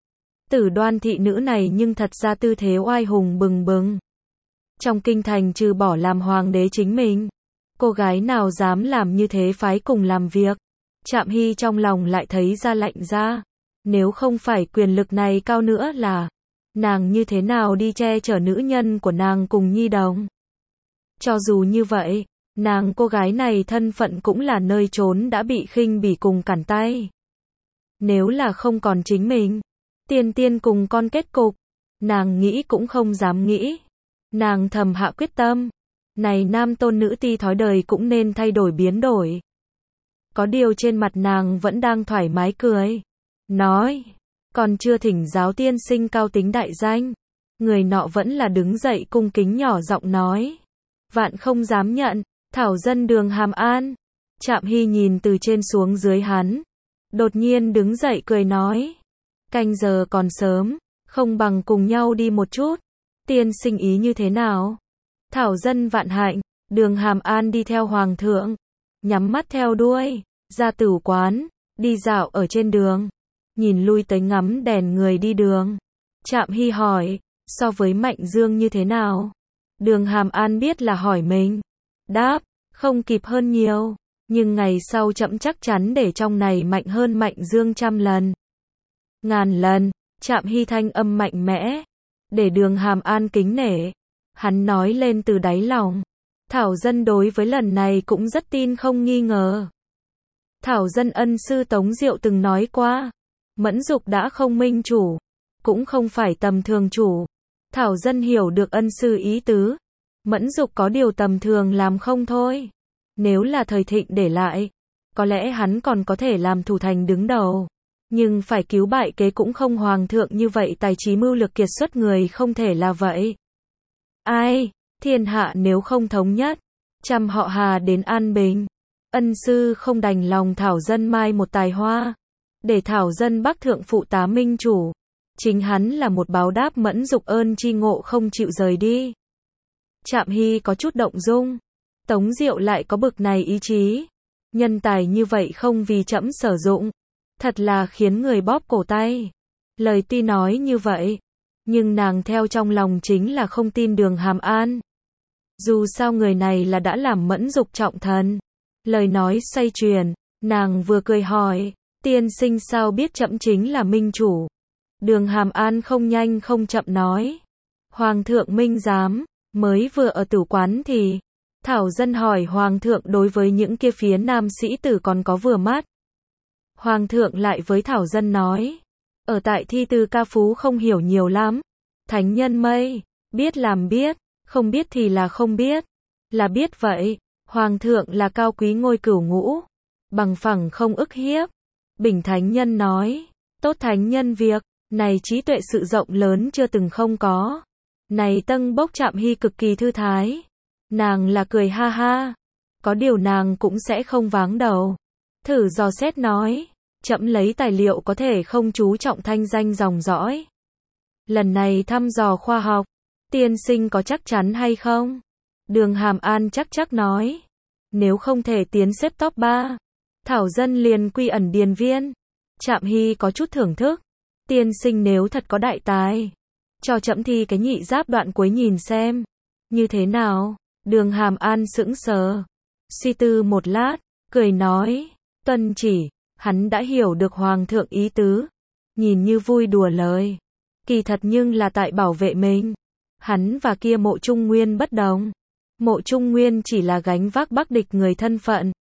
Tử Đoan thị nữ này nhưng thật ra tư thế oai hùng bừng bừng. Trong kinh thành trừ bỏ làm hoàng đế chính mình, cô gái nào dám làm như thế phái cùng làm việc. Trạm Hy trong lòng lại thấy ra lạnh ra. Nếu không phải quyền lực này cao nữa là, nàng như thế nào đi che chở nữ nhân của nàng cùng nhi đồng. Cho dù như vậy, nàng cô gái này thân phận cũng là nơi trốn đã bị khinh bỉ cùng cản tay. Nếu là không còn chính mình, tiên tiên cùng con kết cục, nàng nghĩ cũng không dám nghĩ. Nàng thầm hạ quyết tâm, này nam tôn nữ ti thói đời cũng nên thay đổi biến đổi. Có điều trên mặt nàng vẫn đang thoải mái cười. Nói, còn chưa thỉnh giáo tiên sinh cao tính đại danh. Người nọ vẫn là đứng dậy cung kính nhỏ giọng nói. Vạn không dám nhận, thảo dân Đường Hàm An. Trạm Hy nhìn từ trên xuống dưới hắn. Đột nhiên đứng dậy cười nói. Canh giờ còn sớm, không bằng cùng nhau đi một chút. Tiên sinh ý như thế nào? Thảo dân vạn hạnh, Đường Hàm An đi theo hoàng thượng. Nhắm mắt theo đuôi, ra tử quán, đi dạo ở trên đường. Nhìn lui tới ngắm đèn người đi đường. Trạm Hy hỏi, so với Mạnh Dương như thế nào? Đường Hàm An biết là hỏi mình. Đáp, không kịp hơn nhiều. Nhưng ngày sau trẫm chắc chắn để trong này mạnh hơn Mạnh Dương 100 lần. Ngàn lần, Trạm Hy thanh âm mạnh mẽ. Để Đường Hàm An kính nể. Hắn nói lên từ đáy lòng. Thảo dân đối với lần này cũng rất tin không nghi ngờ. Thảo dân ân sư Tống Diệu từng nói qua. Mẫn Dục đã không minh chủ, cũng không phải tầm thường chủ. Thảo dân hiểu được ân sư ý tứ. Mẫn Dục có điều tầm thường làm không thôi. Nếu là thời thịnh để lại, có lẽ hắn còn có thể làm thủ thành đứng đầu. Nhưng phải cứu bại kế cũng không hoàng thượng như vậy, tài trí mưu lược kiệt xuất người không thể là vậy. Ai, thiên hạ nếu không thống nhất, trăm họ Hà đến an bình. Ân sư không đành lòng thảo dân mai một tài hoa. Để thảo dân bắc thượng phụ tá minh chủ. Chính hắn là một báo đáp Mẫn Dục ơn chi ngộ không chịu rời đi. Trạm Hy có chút động dung. Tống Diệu lại có bực này ý chí. Nhân tài như vậy không vì trẫm sử dụng. Thật là khiến người bóp cổ tay. Lời tuy nói như vậy, nhưng nàng theo trong lòng chính là không tin Đường Hàm An. Dù sao người này là đã làm Mẫn Dục trọng thần. Lời nói xoay chuyển, nàng vừa cười hỏi. Tiên sinh sao biết trẫm chính là minh chủ? Đường Hàm An không nhanh không chậm nói. Hoàng thượng minh giám, mới vừa ở tử quán thì, thảo dân hỏi hoàng thượng đối với những kia phía nam sĩ tử còn có vừa mắt. Hoàng thượng lại với thảo dân nói. Ở tại thi từ ca phú không hiểu nhiều lắm. Thánh nhân mây, biết làm biết, không biết thì là không biết. Là biết vậy, hoàng thượng là cao quý ngôi cửu ngũ. Bằng phẳng không ức hiếp. Bình thánh nhân nói, tốt thánh nhân việc, này trí tuệ sự rộng lớn chưa từng không có. Này Tân Bốc Trạm Hy cực kỳ thư thái. Nàng là cười ha ha. Có điều nàng cũng sẽ không váng đầu. Thử dò xét nói, trẫm lấy tài liệu có thể không chú trọng thanh danh dòng dõi. Lần này thăm dò khoa học, tiên sinh có chắc chắn hay không? Đường Hàm An chắc nói, nếu không thể tiến xếp top 3, thảo dân liền quy ẩn điền viên. Trạm Hy có chút thưởng thức. Tiên sinh nếu thật có đại tài, cho trẫm thi cái nhị giáp đoạn cuối nhìn xem. Như thế nào? Đường Hàm An sững sờ. Suy tư một lát, cười nói. Tuân chỉ, hắn đã hiểu được hoàng thượng ý tứ. Nhìn như vui đùa lời. Kỳ thật nhưng là tại bảo vệ mình. Hắn và kia Mộ Trung Nguyên bất đồng. Mộ Trung Nguyên chỉ là gánh vác Bắc địch người thân phận.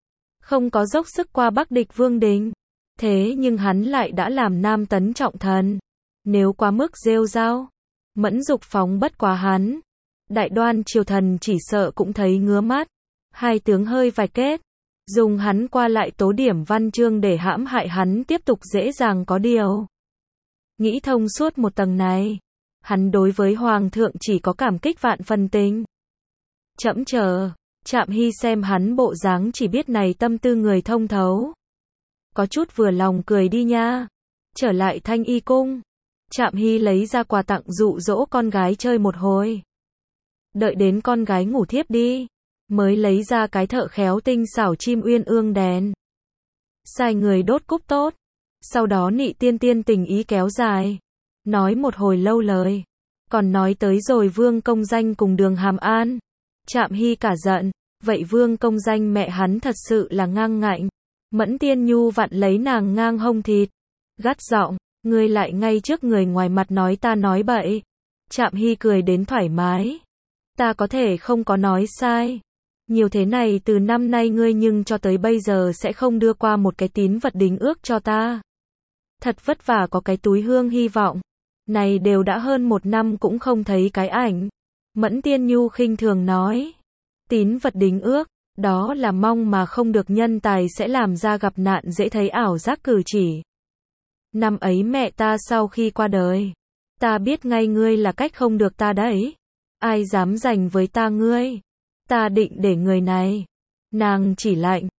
Không có dốc sức qua Bắc địch vương đình. Thế nhưng hắn lại đã làm nam tấn trọng thần. Nếu quá mức rêu rao, Mẫn Dục phóng bất quá hắn. Đại Đoan triều thần chỉ sợ cũng thấy ngứa mắt. Hai tướng hơi vài kết. dùng hắn qua lại tố điểm văn chương để hãm hại hắn tiếp tục dễ dàng có điều. Nghĩ thông suốt một tầng này, hắn đối với Hoàng thượng chỉ có cảm kích vạn phần tình. Chậm chờ, Trạm Hy xem hắn bộ dáng chỉ biết này tâm tư người thông thấu. Có chút vừa lòng cười đi nha. Trở lại Thanh Y cung, Trạm Hy lấy ra quà tặng dụ dỗ con gái chơi một hồi. Đợi đến con gái ngủ thiếp đi, mới lấy ra cái thợ khéo tinh xảo chim uyên ương đèn. Sai người đốt cúc tốt, sau đó nị tiên tiên tình ý kéo dài, nói một hồi lâu lời, còn nói tới rồi Vương công danh cùng Đường Hàm An. Trạm Hy cả giận, vậy Vương công danh mẹ hắn thật sự là ngang ngạnh. Mẫn Tiên Nhu vặn lấy nàng ngang hông thịt, gắt giọng, ngươi lại ngay trước người ngoài mặt nói ta nói bậy. Trạm Hy cười đến thoải mái, ta có thể không có nói sai. Nhiều thế này từ năm nay ngươi nhưng cho tới bây giờ sẽ không đưa qua một cái tín vật đính ước cho ta. Thật vất vả có cái túi hương hy vọng, này đều đã hơn 1 năm cũng không thấy cái ảnh. Mẫn Tiên Nhu khinh thường nói, tín vật đính ước, đó là mong mà không được nhân tài sẽ làm ra gặp nạn dễ thấy ảo giác cử chỉ. Năm ấy mẹ ta sau khi qua đời, ta biết ngay ngươi là cách không được ta đấy. Ai dám giành với ta ngươi? Ta định để người này. Nàng chỉ lạnh,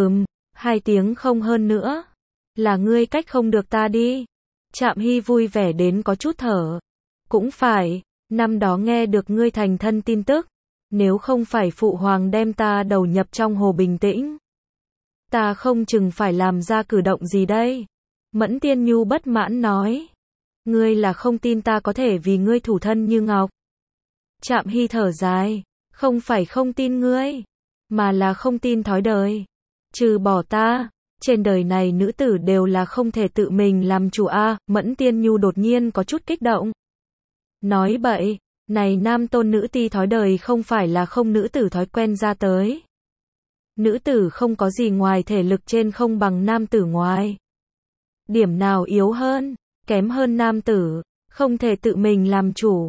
2 tiếng không hơn nữa. Là ngươi cách không được ta đi. Trạm Hy vui vẻ đến có chút thở. Cũng phải, năm đó nghe được ngươi thành thân tin tức. Nếu không phải phụ hoàng đem ta đầu nhập trong hồ bình tĩnh, ta không chừng phải làm ra cử động gì đây. Mẫn Tiên Nhu bất mãn nói. Ngươi là không tin ta có thể vì ngươi thủ thân như ngọc. Trạm Hy thở dài. Không phải không tin ngươi, mà là không tin thói đời. Trừ bỏ ta, trên đời này nữ tử đều là không thể tự mình làm chủ a. Mẫn Tiên Nhu đột nhiên có chút kích động. Nói bậy, này nam tôn nữ ti thói đời không phải là không nữ tử thói quen ra tới. Nữ tử không có gì ngoài thể lực trên không bằng nam tử ngoài. Điểm nào yếu hơn, kém hơn nam tử, không thể tự mình làm chủ.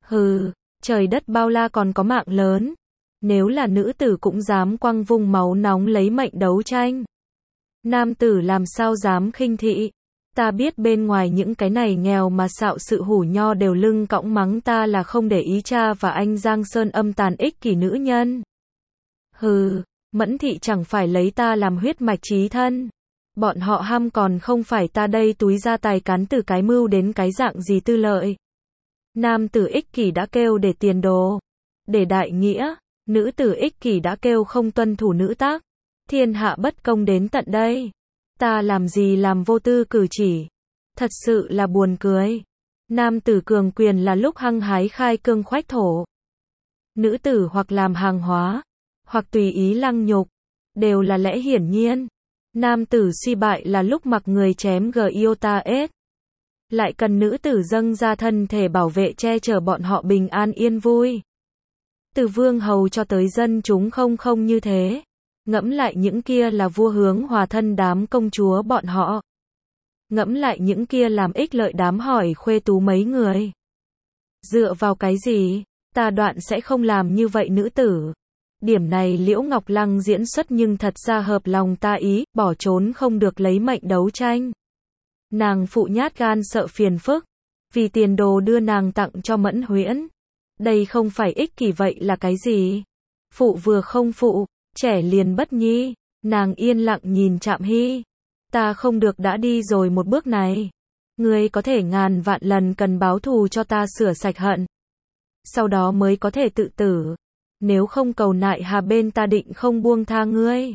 Trời đất bao la còn có mạng lớn. Nếu là nữ tử cũng dám quăng vung máu nóng lấy mệnh đấu tranh. Nam tử làm sao dám khinh thị. Ta biết bên ngoài những cái này nghèo mà xạo sự hủ nho đều lưng cõng mắng ta là không để ý cha và anh Giang Sơn âm tàn ích kỷ nữ nhân. Mẫn thị chẳng phải lấy ta làm huyết mạch chí thân. Bọn họ ham còn không phải ta đây túi ra tài cán từ cái mưu đến cái dạng gì tư lợi. Nam tử ích kỷ đã kêu để tiền đồ, để đại nghĩa, nữ tử ích kỷ đã kêu không tuân thủ nữ tác. Thiên hạ bất công đến tận đây. Ta làm gì làm vô tư cử chỉ. Thật sự là buồn cười. Nam tử cường quyền là lúc hăng hái khai cương khoách thổ. Nữ tử hoặc làm hàng hóa, hoặc tùy ý lăng nhục, đều là lẽ hiển nhiên. Nam tử suy bại là lúc mặc người chém Giota S. Lại cần nữ tử dâng ra thân thể bảo vệ che chở bọn họ bình an yên vui. Từ vương hầu cho tới dân chúng không như thế. Ngẫm lại những kia là vua hướng hòa thân đám công chúa bọn họ. Ngẫm lại những kia làm ích lợi đám hỏi khuê tú mấy người. Dựa vào cái gì? Ta đoạn sẽ không làm như vậy nữ tử. Điểm này Liễu Ngọc Lăng diễn xuất nhưng thật ra hợp lòng ta ý, bỏ trốn không được lấy mệnh đấu tranh. Nàng phụ nhát gan sợ phiền phức, vì tiền đồ đưa nàng tặng cho Mẫn Huyễn. Đây không phải ích kỷ vậy là cái gì? Phụ vừa không phụ, trẻ liền bất nhi. Nàng yên lặng nhìn Trạm Hy. Ta không được đã đi rồi một bước này. Ngươi có thể ngàn vạn lần cần báo thù cho ta sửa sạch hận. Sau đó mới có thể tự tử. Nếu không cầu nại hà bên ta định không buông tha ngươi.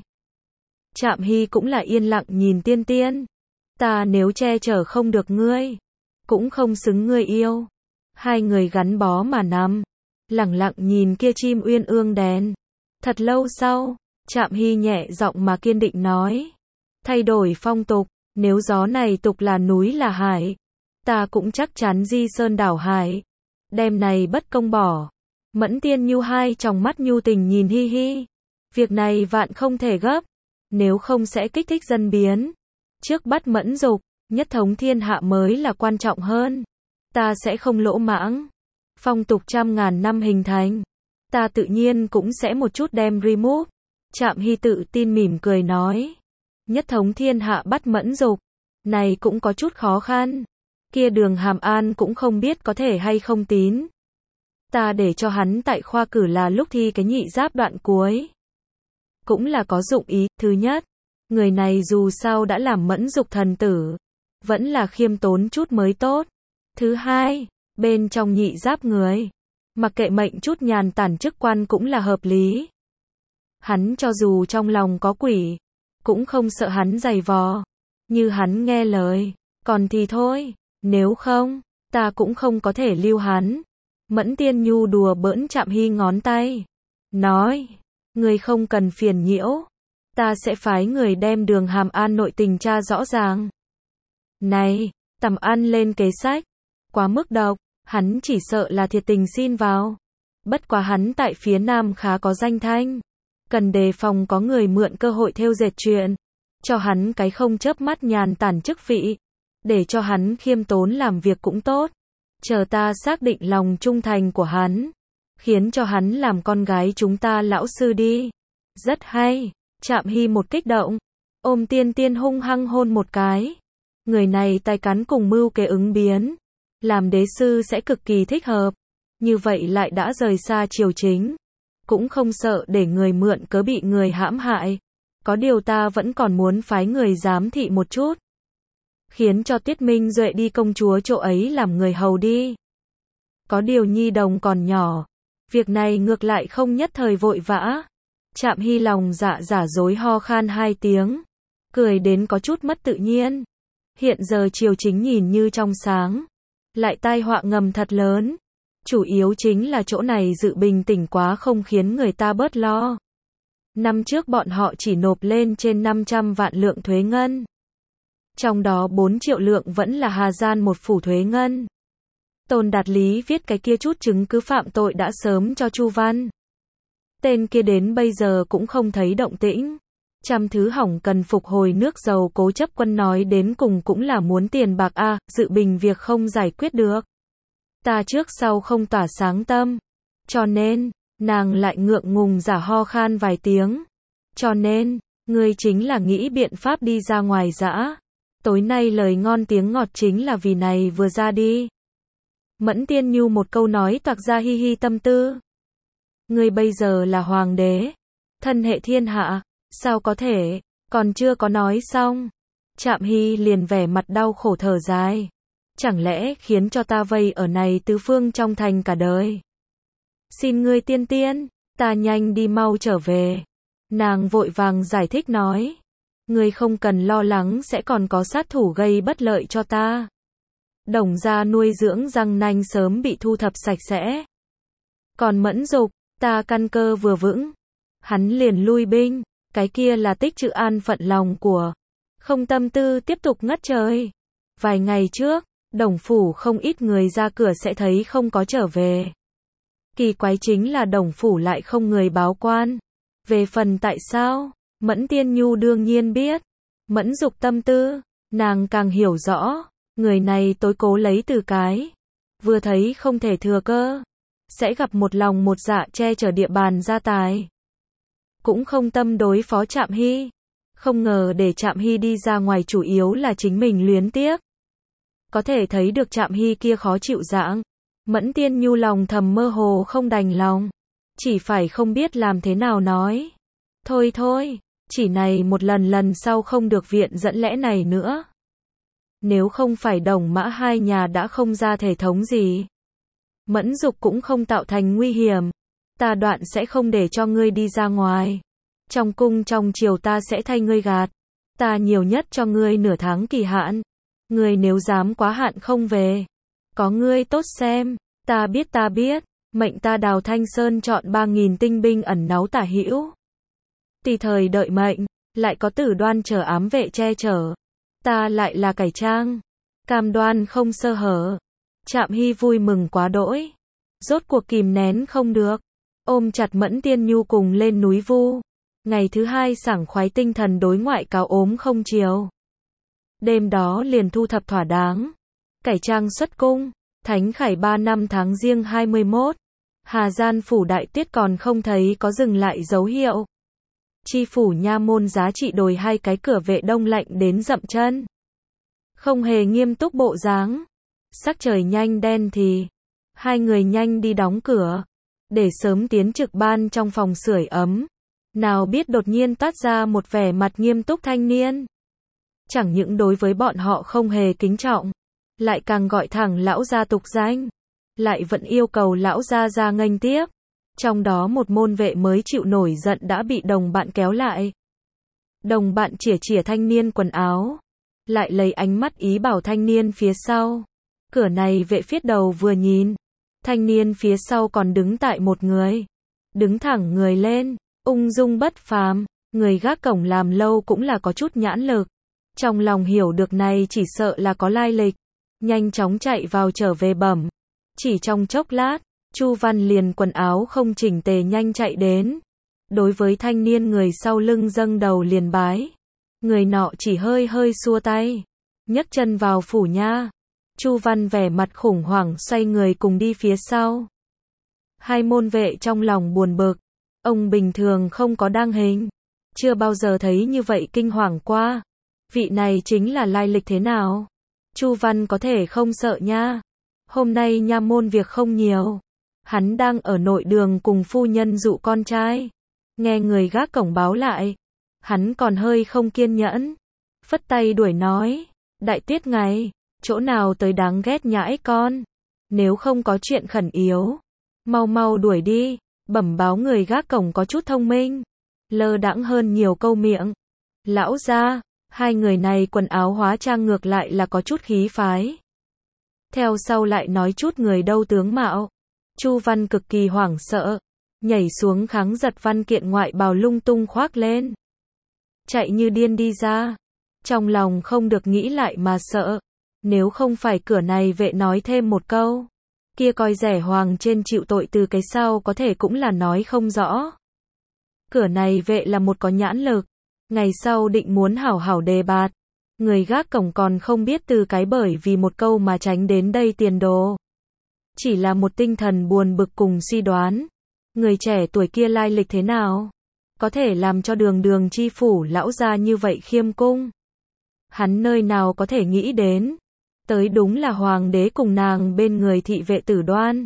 Trạm Hy cũng là yên lặng nhìn Tiên Tiên. Ta nếu che chở không được ngươi, cũng không xứng ngươi yêu. Hai người gắn bó mà nằm, lẳng lặng nhìn kia chim uyên ương đèn. Thật lâu sau, Trạm Hy nhẹ giọng mà kiên định nói. Thay đổi phong tục, nếu gió này tục là núi là hải, ta cũng chắc chắn di sơn đảo hải. Đêm này bất công bỏ. Mẫn Tiên Nhu hai tròng mắt nhu tình nhìn Hi Hi. Việc này vạn không thể gấp, nếu không sẽ kích thích dân biến. Trước bắt Mẫn Dục, nhất thống thiên hạ mới là quan trọng hơn. Ta sẽ không lỗ mãng. Phong tục trăm ngàn năm hình thành, ta tự nhiên cũng sẽ một chút đem remove. Trạm Hy tự tin mỉm cười nói. Nhất thống thiên hạ bắt Mẫn Dục. Này cũng có chút khó khăn. Kia Đường Hàm An cũng không biết có thể hay không tín. Ta để cho hắn tại khoa cử là lúc thi cái nhị giáp đoạn cuối. Cũng là có dụng ý. Thứ nhất, người này dù sao đã làm Mẫn Dục thần tử. Vẫn là khiêm tốn chút mới tốt. Thứ hai, bên trong nhị giáp người. Mặc kệ mệnh chút nhàn tản chức quan cũng là hợp lý. Hắn cho dù trong lòng có quỷ, cũng không sợ hắn giày vò. Như hắn nghe lời, còn thì thôi, nếu không, ta cũng không có thể lưu hắn. Mẫn Tiên Nhu đùa bỡn Trạm Hy ngón tay. Nói, người không cần phiền nhiễu. Ta sẽ phái người đem Đường Hàm An nội tình tra rõ ràng. Này, tầm ăn lên kế sách. Quá mức độc, hắn chỉ sợ là thiệt tình xin vào. Bất quá hắn tại phía Nam khá có danh thanh. Cần đề phòng có người mượn cơ hội thêu dệt chuyện. Cho hắn cái không chớp mắt nhàn tản chức vị. Để cho hắn khiêm tốn làm việc cũng tốt. Chờ ta xác định lòng trung thành của hắn. Khiến cho hắn làm con gái chúng ta lão sư đi. Rất hay. Trạm Hy một kích động. Ôm Tiên Tiên hung hăng hôn một cái. Người này tài cán cùng mưu kế ứng biến. Làm đế sư sẽ cực kỳ thích hợp. Như vậy lại đã rời xa triều chính. Cũng không sợ để người mượn cớ bị người hãm hại. Có điều ta vẫn còn muốn phái người giám thị một chút. Khiến cho Tuyết Minh Duệ đi công chúa chỗ ấy làm người hầu đi. Có điều nhi đồng còn nhỏ. Việc này ngược lại không nhất thời vội vã. Trạm Hy lòng dạ giả dối ho khan 2 tiếng. Cười đến có chút mất tự nhiên. Hiện giờ triều chính nhìn như trong sáng. Lại tai họa ngầm thật lớn. Chủ yếu chính là chỗ này dự bình tĩnh quá không khiến người ta bớt lo. Năm trước bọn họ chỉ nộp lên trên 500 vạn lượng thuế ngân. Trong đó 4 triệu lượng vẫn là Hà Gian một phủ thuế ngân. Tôn Đạt Lý viết cái kia chút chứng cứ phạm tội đã sớm cho Chu Văn. Tên kia đến bây giờ cũng không thấy động tĩnh. Trăm thứ hỏng cần phục hồi nước dầu Cố Chấp Quân nói đến cùng cũng là muốn tiền bạc a, dự bình việc không giải quyết được. Ta trước sau không tỏa sáng tâm. Cho nên, nàng lại ngượng ngùng giả ho khan vài tiếng. Cho nên, ngươi chính là nghĩ biện pháp đi ra ngoài dã. Tối nay lời ngon tiếng ngọt chính là vì này vừa ra đi. Mẫn Tiên Nhu một câu nói toạc ra hi hi tâm tư. Ngươi bây giờ là hoàng đế. Thân hệ thiên hạ. Sao có thể, còn chưa có nói xong. Trạm Hy liền vẻ mặt đau khổ thở dài. Chẳng lẽ khiến cho ta vây ở này tứ phương trong thành cả đời. Xin ngươi Tiên Tiên, ta nhanh đi mau trở về. Nàng vội vàng giải thích nói. Ngươi không cần lo lắng sẽ còn có sát thủ gây bất lợi cho ta. Đồng gia nuôi dưỡng răng nanh sớm bị thu thập sạch sẽ. Còn Mẫn Dục, ta căn cơ vừa vững. Hắn liền lui binh. Cái kia là tích trữ an phận lòng của. Không tâm tư tiếp tục ngất trời. Vài ngày trước, Đồng phủ không ít người ra cửa sẽ thấy không có trở về. Kỳ quái chính là Đồng phủ lại không người báo quan. Về phần tại sao, Mẫn Tiên Nhu đương nhiên biết. Mẫn Dục tâm tư, nàng càng hiểu rõ. Người này tối cố lấy từ cái. Vừa thấy không thể thừa cơ. Sẽ gặp một lòng một dạ che chở địa bàn gia tài. Cũng không tâm đối phó Trạm Hy. Không ngờ để Trạm Hy đi ra ngoài chủ yếu là chính mình luyến tiếc. Có thể thấy được Trạm Hy kia khó chịu dạng. Mẫn Tiên Nhu lòng thầm mơ hồ không đành lòng. Chỉ phải không biết làm thế nào nói. Thôi thôi, chỉ này một lần sau không được viện dẫn lẽ này nữa. Nếu không phải Đồng Mã hai nhà đã không ra thể thống gì. Mẫn Dục cũng không tạo thành nguy hiểm. Ta đoạn sẽ không để cho ngươi đi ra ngoài. Trong cung trong triều ta sẽ thay ngươi gạt. Ta nhiều nhất cho ngươi nửa tháng kỳ hạn. Ngươi nếu dám quá hạn không về. Có ngươi tốt xem. Ta biết. Mệnh ta Đào Thanh Sơn chọn 3.000 tinh binh ẩn náu tả hữu. Tùy thời đợi mệnh. Lại có Tử Đoan chờ ám vệ che chở. Ta lại là cải trang. Cam đoan không sơ hở. Trạm Hy vui mừng quá đỗi. Rốt cuộc kìm nén không được. Ôm chặt Mẫn Tiên Nhu cùng lên núi Vu. Ngày thứ hai sảng khoái tinh thần đối ngoại cáo ốm không chiều. Đêm đó liền thu thập thỏa đáng. Cải trang xuất cung. Thánh Khải 3 năm tháng Giêng 21. Hà Gian phủ đại tuyết còn không thấy có dừng lại dấu hiệu. Chi phủ nha môn giá trị đồi hai cái cửa vệ đông lạnh đến dậm chân. Không hề nghiêm túc bộ dáng. Sắc trời nhanh đen thì, hai người nhanh đi đóng cửa, để sớm tiến trực ban trong phòng sưởi ấm. Nào biết đột nhiên toát ra một vẻ mặt nghiêm túc thanh niên. Chẳng những đối với bọn họ không hề kính trọng, lại càng gọi thẳng lão gia tục danh, lại vẫn yêu cầu lão gia ra nghênh tiếp. Trong đó một môn vệ mới chịu nổi giận đã bị đồng bạn kéo lại. Đồng bạn chỉa chỉa thanh niên quần áo, lại lấy ánh mắt ý bảo thanh niên phía sau. Cửa này vệ phiết đầu vừa nhìn, thanh niên phía sau còn đứng tại một người. Đứng thẳng người lên, ung dung bất phàm, người gác cổng làm lâu cũng là có chút nhãn lực. Trong lòng hiểu được này chỉ sợ là có lai lịch, nhanh chóng chạy vào trở về bẩm. Chỉ trong chốc lát, Chu Văn liền quần áo không chỉnh tề nhanh chạy đến. Đối với thanh niên người sau lưng dâng đầu liền bái. Người nọ chỉ hơi hơi xua tay, nhấc chân vào phủ nha. Chu Văn vẻ mặt khủng hoảng xoay người cùng đi phía sau. Hai môn vệ trong lòng buồn bực. Ông bình thường không có đăng hình, chưa bao giờ thấy như vậy kinh hoàng qua. Vị này chính là lai lịch thế nào? Chu Văn có thể không sợ nha. Hôm nay nha môn việc không nhiều. Hắn đang ở nội đường cùng phu nhân dụ con trai. Nghe người gác cổng báo lại, hắn còn hơi không kiên nhẫn. Phất tay đuổi nói, đại tiết ngày, chỗ nào tới đáng ghét nhãi con. Nếu không có chuyện khẩn yếu, mau mau đuổi đi. Bẩm báo người gác cổng có chút thông minh, lơ đãng hơn nhiều câu miệng. Lão gia, hai người này quần áo hóa trang ngược lại là có chút khí phái. Theo sau lại nói chút người đâu tướng mạo. Chu Văn cực kỳ hoảng sợ, nhảy xuống kháng giật văn kiện ngoại bào lung tung khoác lên. Chạy như điên đi ra, trong lòng không được nghĩ lại mà sợ. Nếu không phải cửa này vệ nói thêm một câu, kia coi rẻ hoàng trên chịu tội từ cái sau có thể cũng là nói không rõ. Cửa này vệ là một có nhãn lực, ngày sau định muốn hảo hảo đề bạt. Người gác cổng còn không biết từ cái bởi vì một câu mà tránh đến đây tiền đồ. Chỉ là một tinh thần buồn bực cùng suy đoán. Người trẻ tuổi kia lai lịch thế nào? Có thể làm cho đường đường chi phủ lão gia như vậy khiêm cung. Hắn nơi nào có thể nghĩ đến. Tới đúng là hoàng đế cùng nàng bên người thị vệ Tử Đoan.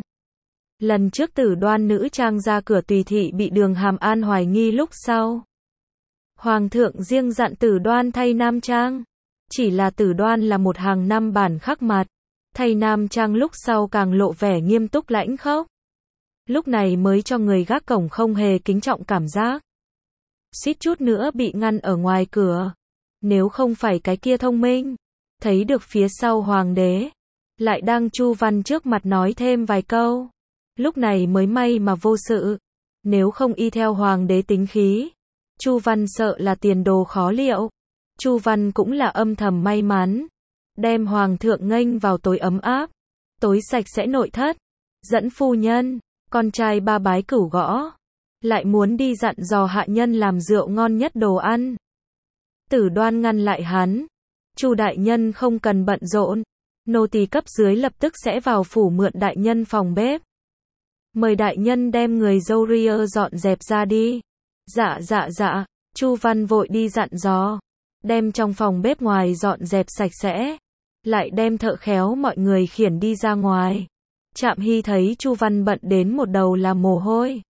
Lần trước Tử Đoan nữ trang ra cửa tùy thị bị Đường Hàm An hoài nghi lúc sau. Hoàng thượng riêng dặn Tử Đoan thay nam trang. Chỉ là Tử Đoan là một hàng năm bản khắc mặt. Thay nam trang lúc sau càng lộ vẻ nghiêm túc lãnh khốc. Lúc này mới cho người gác cổng không hề kính trọng cảm giác. Suýt chút nữa bị ngăn ở ngoài cửa. Nếu không phải cái kia thông minh, thấy được phía sau hoàng đế, lại đang Chu Văn trước mặt nói thêm vài câu. Lúc này mới may mà vô sự. Nếu không y theo hoàng đế tính khí, Chu Văn sợ là tiền đồ khó liệu. Chu Văn cũng là âm thầm may mắn, đem hoàng thượng nghênh vào tối ấm áp, tối sạch sẽ nội thất, dẫn phu nhân, con trai ba bái cửu gõ, lại muốn đi dặn dò hạ nhân làm rượu ngon nhất đồ ăn. Tử Đoan ngăn lại hắn. Chu đại nhân không cần bận rộn, nô tỳ cấp dưới lập tức sẽ vào phủ mượn đại nhân phòng bếp. Mời đại nhân đem người dâu ria dọn dẹp ra đi. Dạ. Chu Văn vội đi dặn dò, đem trong phòng bếp ngoài dọn dẹp sạch sẽ, lại đem thợ khéo mọi người khiển đi ra ngoài. Trạm Hy thấy Chu Văn bận đến một đầu là mồ hôi,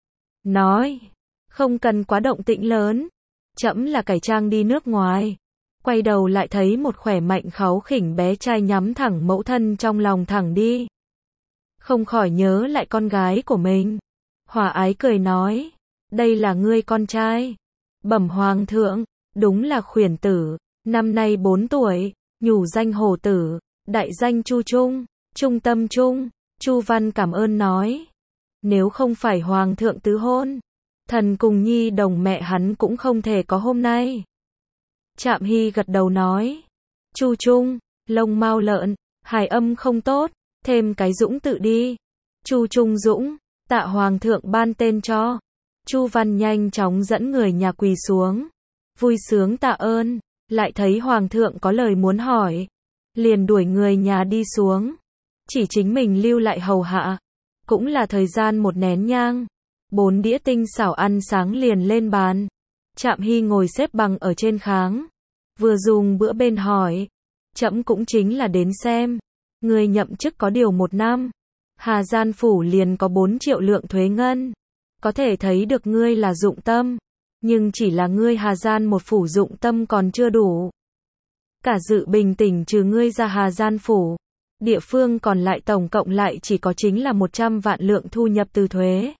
nói, không cần quá động tĩnh lớn, trẫm là cải trang đi nước ngoài. Quay đầu lại thấy một khỏe mạnh kháu khỉnh bé trai nhắm thẳng mẫu thân trong lòng thẳng đi. Không khỏi nhớ lại con gái của mình. Hòa ái cười nói, đây là ngươi con trai. Bẩm hoàng thượng, đúng là khuyển tử, năm nay 4 tuổi, nhủ danh hổ tử, đại danh Chu Trung, trung tâm trung. Chu Văn cảm ơn nói, nếu không phải hoàng thượng tứ hôn, thần cùng nhi đồng mẹ hắn cũng không thể có hôm nay. Trạm Hy gật đầu nói, Chu Trung, lông mao lợn, hài âm không tốt, thêm cái Dũng tự đi. Chu Trung Dũng, tạ hoàng thượng ban tên cho. Chu Văn nhanh chóng dẫn người nhà quỳ xuống, vui sướng tạ ơn, lại thấy hoàng thượng có lời muốn hỏi, liền đuổi người nhà đi xuống, chỉ chính mình lưu lại hầu hạ. Cũng là thời gian một nén nhang, 4 đĩa tinh xảo ăn sáng liền lên bàn. Trạm Hy ngồi xếp bằng ở trên kháng. Vừa dùng bữa bên hỏi. Trẫm cũng chính là đến xem. Ngươi nhậm chức có điều 1 năm. Hà Gian Phủ liền có 4 triệu lượng thuế ngân. Có thể thấy được ngươi là dụng tâm. Nhưng chỉ là ngươi Hà Gian một phủ dụng tâm còn chưa đủ. Cả Dự Bình tỉnh trừ ngươi ra Hà Gian Phủ. Địa phương còn lại tổng cộng lại chỉ có chính là 100 vạn lượng thu nhập từ thuế.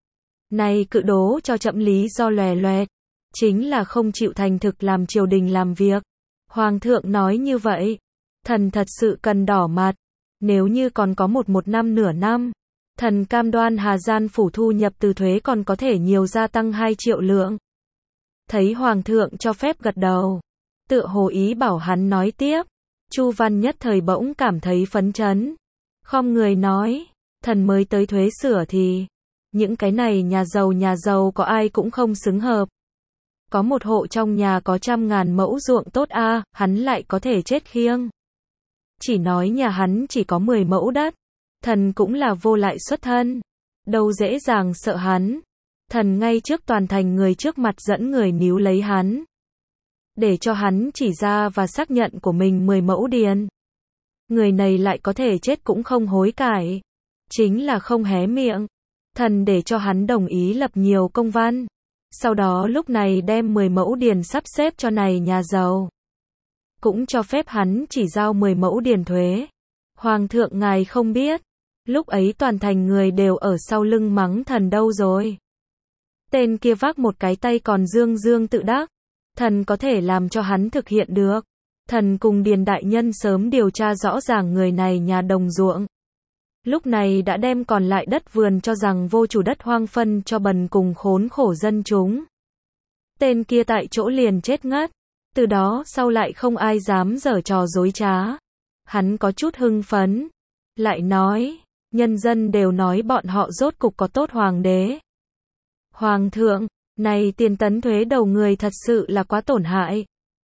Này cự đố cho trẫm lý do lòe loẹt. Chính là không chịu thành thực làm triều đình làm việc. Hoàng thượng nói như vậy. Thần thật sự cần đỏ mặt. Nếu như còn có một năm nửa năm. Thần cam đoan Hà Gian Phủ thu nhập từ thuế còn có thể nhiều gia tăng 2 triệu lượng. Thấy Hoàng thượng cho phép gật đầu. Tựa hồ ý bảo hắn nói tiếp. Chu Văn nhất thời bỗng cảm thấy phấn chấn. Khom người nói. Thần mới tới thuế sửa thì. Những cái này nhà giàu có ai cũng không xứng hợp. Có một hộ trong nhà có 100.000 mẫu ruộng tốt a, hắn lại có thể chết khiêng. Chỉ nói nhà hắn chỉ có 10 mẫu đất. Thần cũng là vô lại xuất thân. Đâu dễ dàng sợ hắn. Thần ngay trước toàn thành người trước mặt dẫn người níu lấy hắn. Để cho hắn chỉ ra và xác nhận của mình 10 mẫu điền. Người này lại có thể chết cũng không hối cải. Chính là không hé miệng. Thần để cho hắn đồng ý lập nhiều công văn. Sau đó lúc này đem 10 mẫu điền sắp xếp cho này nhà giàu. Cũng cho phép hắn chỉ giao 10 mẫu điền thuế. Hoàng thượng ngài không biết. Lúc ấy toàn thành người đều ở sau lưng mắng thần đâu rồi. Tên kia vác một cái tay còn dương tự đắc. Thần có thể làm cho hắn thực hiện được. Thần cùng Điền đại nhân sớm điều tra rõ ràng người này nhà đồng ruộng. Lúc này đã đem còn lại đất vườn cho rằng vô chủ đất hoang phân cho bần cùng khốn khổ dân chúng. Tên kia tại chỗ liền chết ngất. Từ đó sau lại không ai dám giở trò dối trá. Hắn có chút hưng phấn. Lại nói, nhân dân đều nói bọn họ rốt cục có tốt hoàng đế. Hoàng thượng, này tiền tấn thuế đầu người thật sự là quá tổn hại.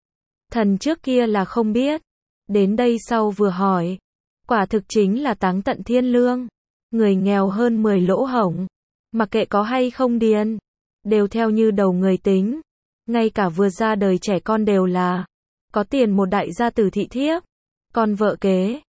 Thần trước kia là không biết. Đến đây sau vừa hỏi. Quả thực chính là táng tận thiên lương. Người nghèo hơn 10 lỗ hổng. Mặc kệ có hay không điền. Đều theo như đầu người tính. Ngay cả vừa ra đời trẻ con đều là. Có tiền một đại gia tử thị thiếp. Còn vợ kế.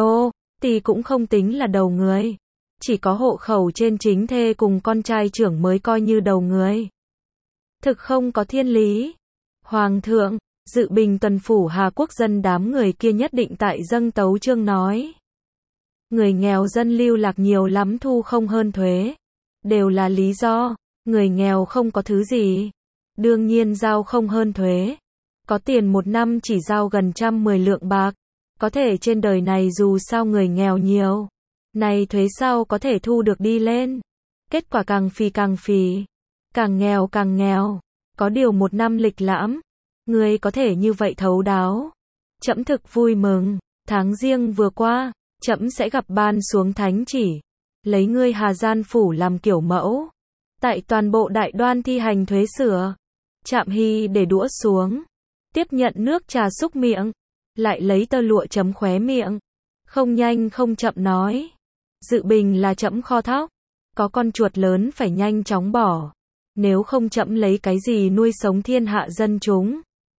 Thì cũng không tính là đầu người. Chỉ có hộ khẩu trên chính thê cùng con trai trưởng mới coi như đầu người. Thực không có thiên lý. Hoàng thượng, Dự Bình tuần phủ Hà Quốc dân đám người kia nhất định tại dâng tấu chương nói. Người nghèo dân lưu lạc nhiều lắm thu không hơn thuế. Đều là lý do. Người nghèo không có thứ gì. Đương nhiên giao không hơn thuế. Có tiền 1 năm chỉ giao gần 110 lượng bạc. Có thể trên đời này dù sao người nghèo nhiều. Này thuế sau có thể thu được đi lên. Kết quả càng phì. Càng nghèo. Có điều 1 năm lịch lãm. Ngươi có thể như vậy thấu đáo. Trẫm thực vui mừng. Tháng Giêng vừa qua, trẫm sẽ gặp ban xuống thánh chỉ. Lấy ngươi Hà Gian Phủ làm kiểu mẫu. Tại toàn bộ đại đoan thi hành thuế sửa. Trạm Hy để đũa xuống. Tiếp nhận nước trà xúc miệng. Lại lấy tơ lụa chấm khóe miệng. Không nhanh không chậm nói. Dự Bình là trẫm kho thóc. Có con chuột lớn phải nhanh chóng bỏ. Nếu không trẫm lấy cái gì nuôi sống thiên hạ dân chúng.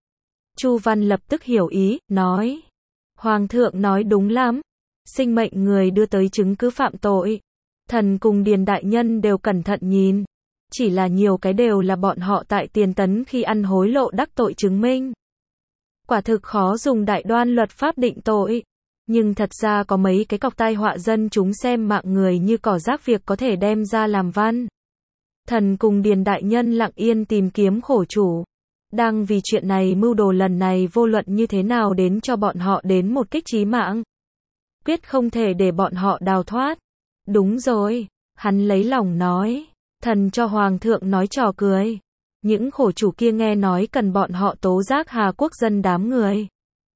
Chu Văn lập tức hiểu ý, nói. Hoàng thượng nói đúng lắm. Sinh mệnh người đưa tới chứng cứ phạm tội. Thần cùng Điền đại nhân đều cẩn thận nhìn. Chỉ là nhiều cái đều là bọn họ tại tiền tấn khi ăn hối lộ đắc tội chứng minh. Quả thực khó dùng đại đoan luật pháp định tội. Nhưng thật ra có mấy cái cọc tai họa dân chúng xem mạng người như cỏ rác việc có thể đem ra làm văn. Thần cùng Điền đại nhân lặng yên tìm kiếm khổ chủ. Đang vì chuyện này mưu đồ lần này vô luận như thế nào đến cho bọn họ đến một kích chí mạng. Quyết không thể để bọn họ đào thoát. Đúng rồi. Hắn lấy lòng nói. Thần cho Hoàng thượng nói trò cười. Những khổ chủ kia nghe nói cần bọn họ tố giác Hà Quốc dân đám người.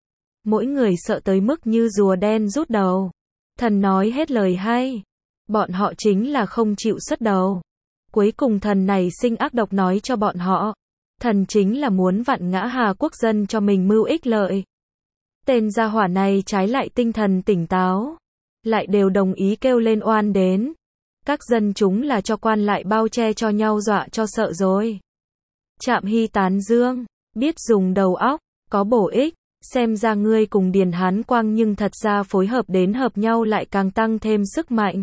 Mỗi người sợ tới mức như rùa đen rút đầu. Thần nói hết lời hay. Bọn họ chính là không chịu xuất đầu. Cuối cùng thần này sinh ác độc nói cho bọn họ. Thần chính là muốn vặn ngã Hà Quốc dân cho mình mưu ích lợi. Tên gia hỏa này trái lại tinh thần tỉnh táo. Lại đều đồng ý kêu lên oan đến. Các dân chúng là cho quan lại bao che cho nhau dọa cho sợ rồi. Trạm Hy tán dương, biết dùng đầu óc, có bổ ích, xem ra ngươi cùng Điền Hán Quang nhưng thật ra phối hợp đến hợp nhau lại càng tăng thêm sức mạnh.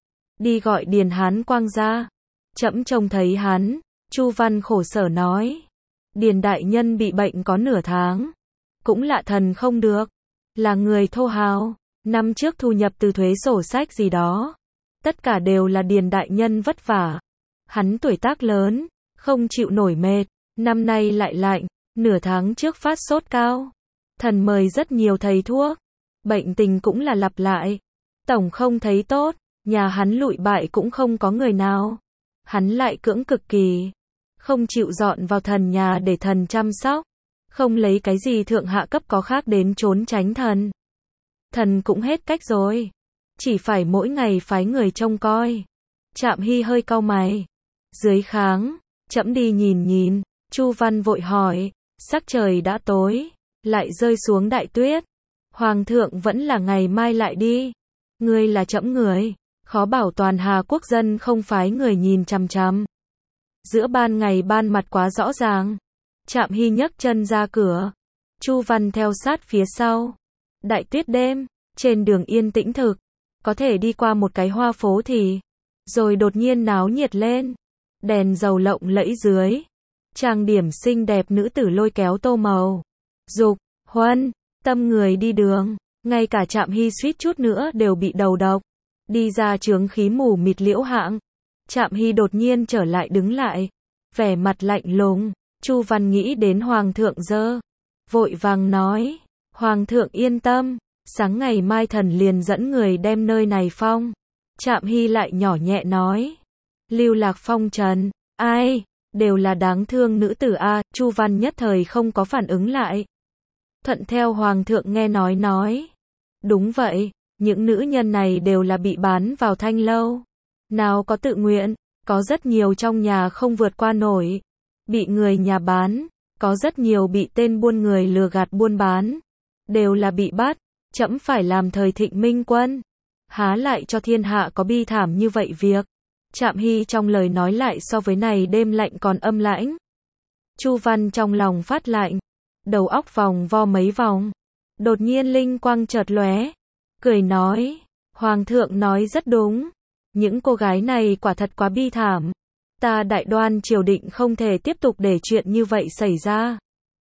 Đi gọi Điền Hán Quang ra. Trẫm trông thấy hắn, Chu Văn khổ sở nói. Điền đại nhân bị bệnh có nửa tháng. Cũng lạ thần không được. Là người thô hào. Năm trước thu nhập từ thuế sổ sách gì đó. Tất cả đều là Điền đại nhân vất vả. Hắn tuổi tác lớn, không chịu nổi mệt. Năm nay lại lạnh, nửa tháng trước phát sốt cao. Thần mời rất nhiều thầy thuốc. Bệnh tình cũng là lặp lại. Tổng không thấy tốt. Nhà hắn lụi bại cũng không có người nào. Hắn lại cưỡng cực kỳ. Không chịu dọn vào thần nhà để thần chăm sóc. Không lấy cái gì thượng hạ cấp có khác đến trốn tránh thần. Thần cũng hết cách rồi. Chỉ phải mỗi ngày phái người trông coi. Trạm Hy hơi cau mày. Dưới kháng, trẫm đi nhìn nhìn. Chu Văn vội hỏi. Sắc trời đã tối. Lại rơi xuống đại tuyết. Hoàng thượng vẫn là ngày mai lại đi. Ngươi là trẫm người. Khó bảo toàn Hà quốc dân không phái người nhìn chằm chằm. Giữa ban ngày ban mặt quá rõ ràng. Trạm Hy nhấc chân ra cửa. Chu Văn theo sát phía sau. Đại tuyết đêm, trên đường yên tĩnh thực. Có thể đi qua một cái hoa phố thì. Rồi đột nhiên náo nhiệt lên. Đèn dầu lộng lẫy dưới. Trang điểm xinh đẹp nữ tử lôi kéo tô màu. Dục, huân, tâm người đi đường. Ngay cả Trạm Hy suýt chút nữa đều bị đầu độc. Đi ra chướng khí mù mịt liễu hạng. Trạm Hy đột nhiên trở lại đứng lại. Vẻ mặt lạnh lùng. Chu Văn nghĩ đến Hoàng thượng dơ. Vội vàng nói. Hoàng thượng yên tâm. Sáng ngày mai thần liền dẫn người đem nơi này phong. Trạm Hy lại nhỏ nhẹ nói. Lưu lạc phong trần. Ai? Đều là đáng thương nữ tử a. Chu Văn nhất thời không có phản ứng lại. Thuận theo Hoàng thượng nghe nói. Đúng vậy. Những nữ nhân này đều là bị bán vào thanh lâu. Nào có tự nguyện, có rất nhiều trong nhà không vượt qua nổi. Bị người nhà bán, có rất nhiều bị tên buôn người lừa gạt buôn bán. Đều là bị bắt, trẫm phải làm thời thịnh minh quân. Há lại cho thiên hạ có bi thảm như vậy việc. Trạm Hy trong lời nói lại so với này đêm lạnh còn âm lãnh. Chu Văn trong lòng phát lạnh, đầu óc vòng vo mấy vòng. Đột nhiên linh quang chợt lóe. Cười nói, Hoàng thượng nói rất đúng. Những cô gái này quả thật quá bi thảm. Ta Đại Đoan triều định không thể tiếp tục để chuyện như vậy xảy ra.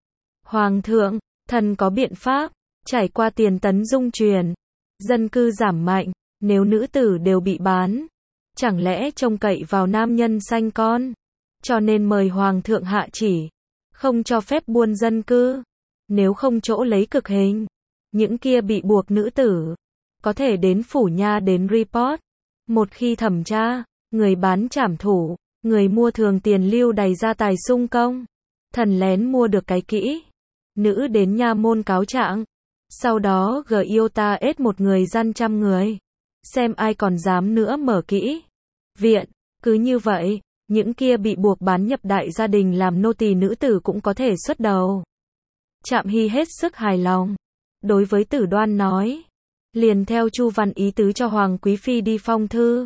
Hoàng thượng, thần có biện pháp. Trải qua tiền tấn dung truyền, dân cư giảm mạnh, nếu nữ tử đều bị bán, chẳng lẽ trông cậy vào nam nhân sanh con. Cho nên mời Hoàng thượng hạ chỉ, không cho phép buôn dân cư. Nếu không chỗ lấy cực hình. Những kia bị buộc nữ tử có thể đến phủ nha đến report. Một khi thẩm tra, người bán trảm thủ, người mua thường tiền lưu đầy gia tài sung công. Thần lén mua được cái kỹ. Nữ đến nha môn cáo trạng. Sau đó Giota ết một người gian 100 người. Xem ai còn dám nữa mở kỹ viện. Cứ như vậy, những kia bị buộc bán nhập đại gia đình làm nô tỳ nữ tử cũng có thể xuất đầu. Trạm Hy hết sức hài lòng. Đối với Tử Đoan nói. Liền theo Chu Văn ý tứ cho Hoàng Quý Phi đi phong thư.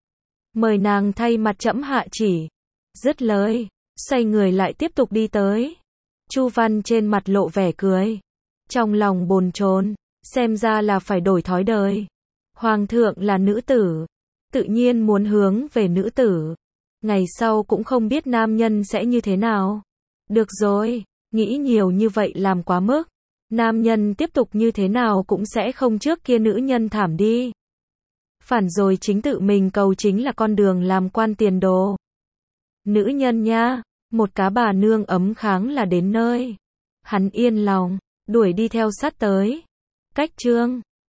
Mời nàng thay mặt trẫm hạ chỉ. Dứt lời, xoay người lại tiếp tục đi tới. Chu Văn trên mặt lộ vẻ cười. Trong lòng bồn chồn, xem ra là phải đổi thói đời. Hoàng thượng là nữ tử, tự nhiên muốn hướng về nữ tử. Ngày sau cũng không biết nam nhân sẽ như thế nào. Được rồi, nghĩ nhiều như vậy làm quá mức. Nam nhân tiếp tục như thế nào cũng sẽ không trước kia nữ nhân thảm đi. Phản rồi chính tự mình cầu chính là con đường làm quan tiền đồ. Nữ nhân nha, một cá bà nương ấm kháng là đến nơi. Hắn yên lòng, đuổi đi theo sát tới. Cách chương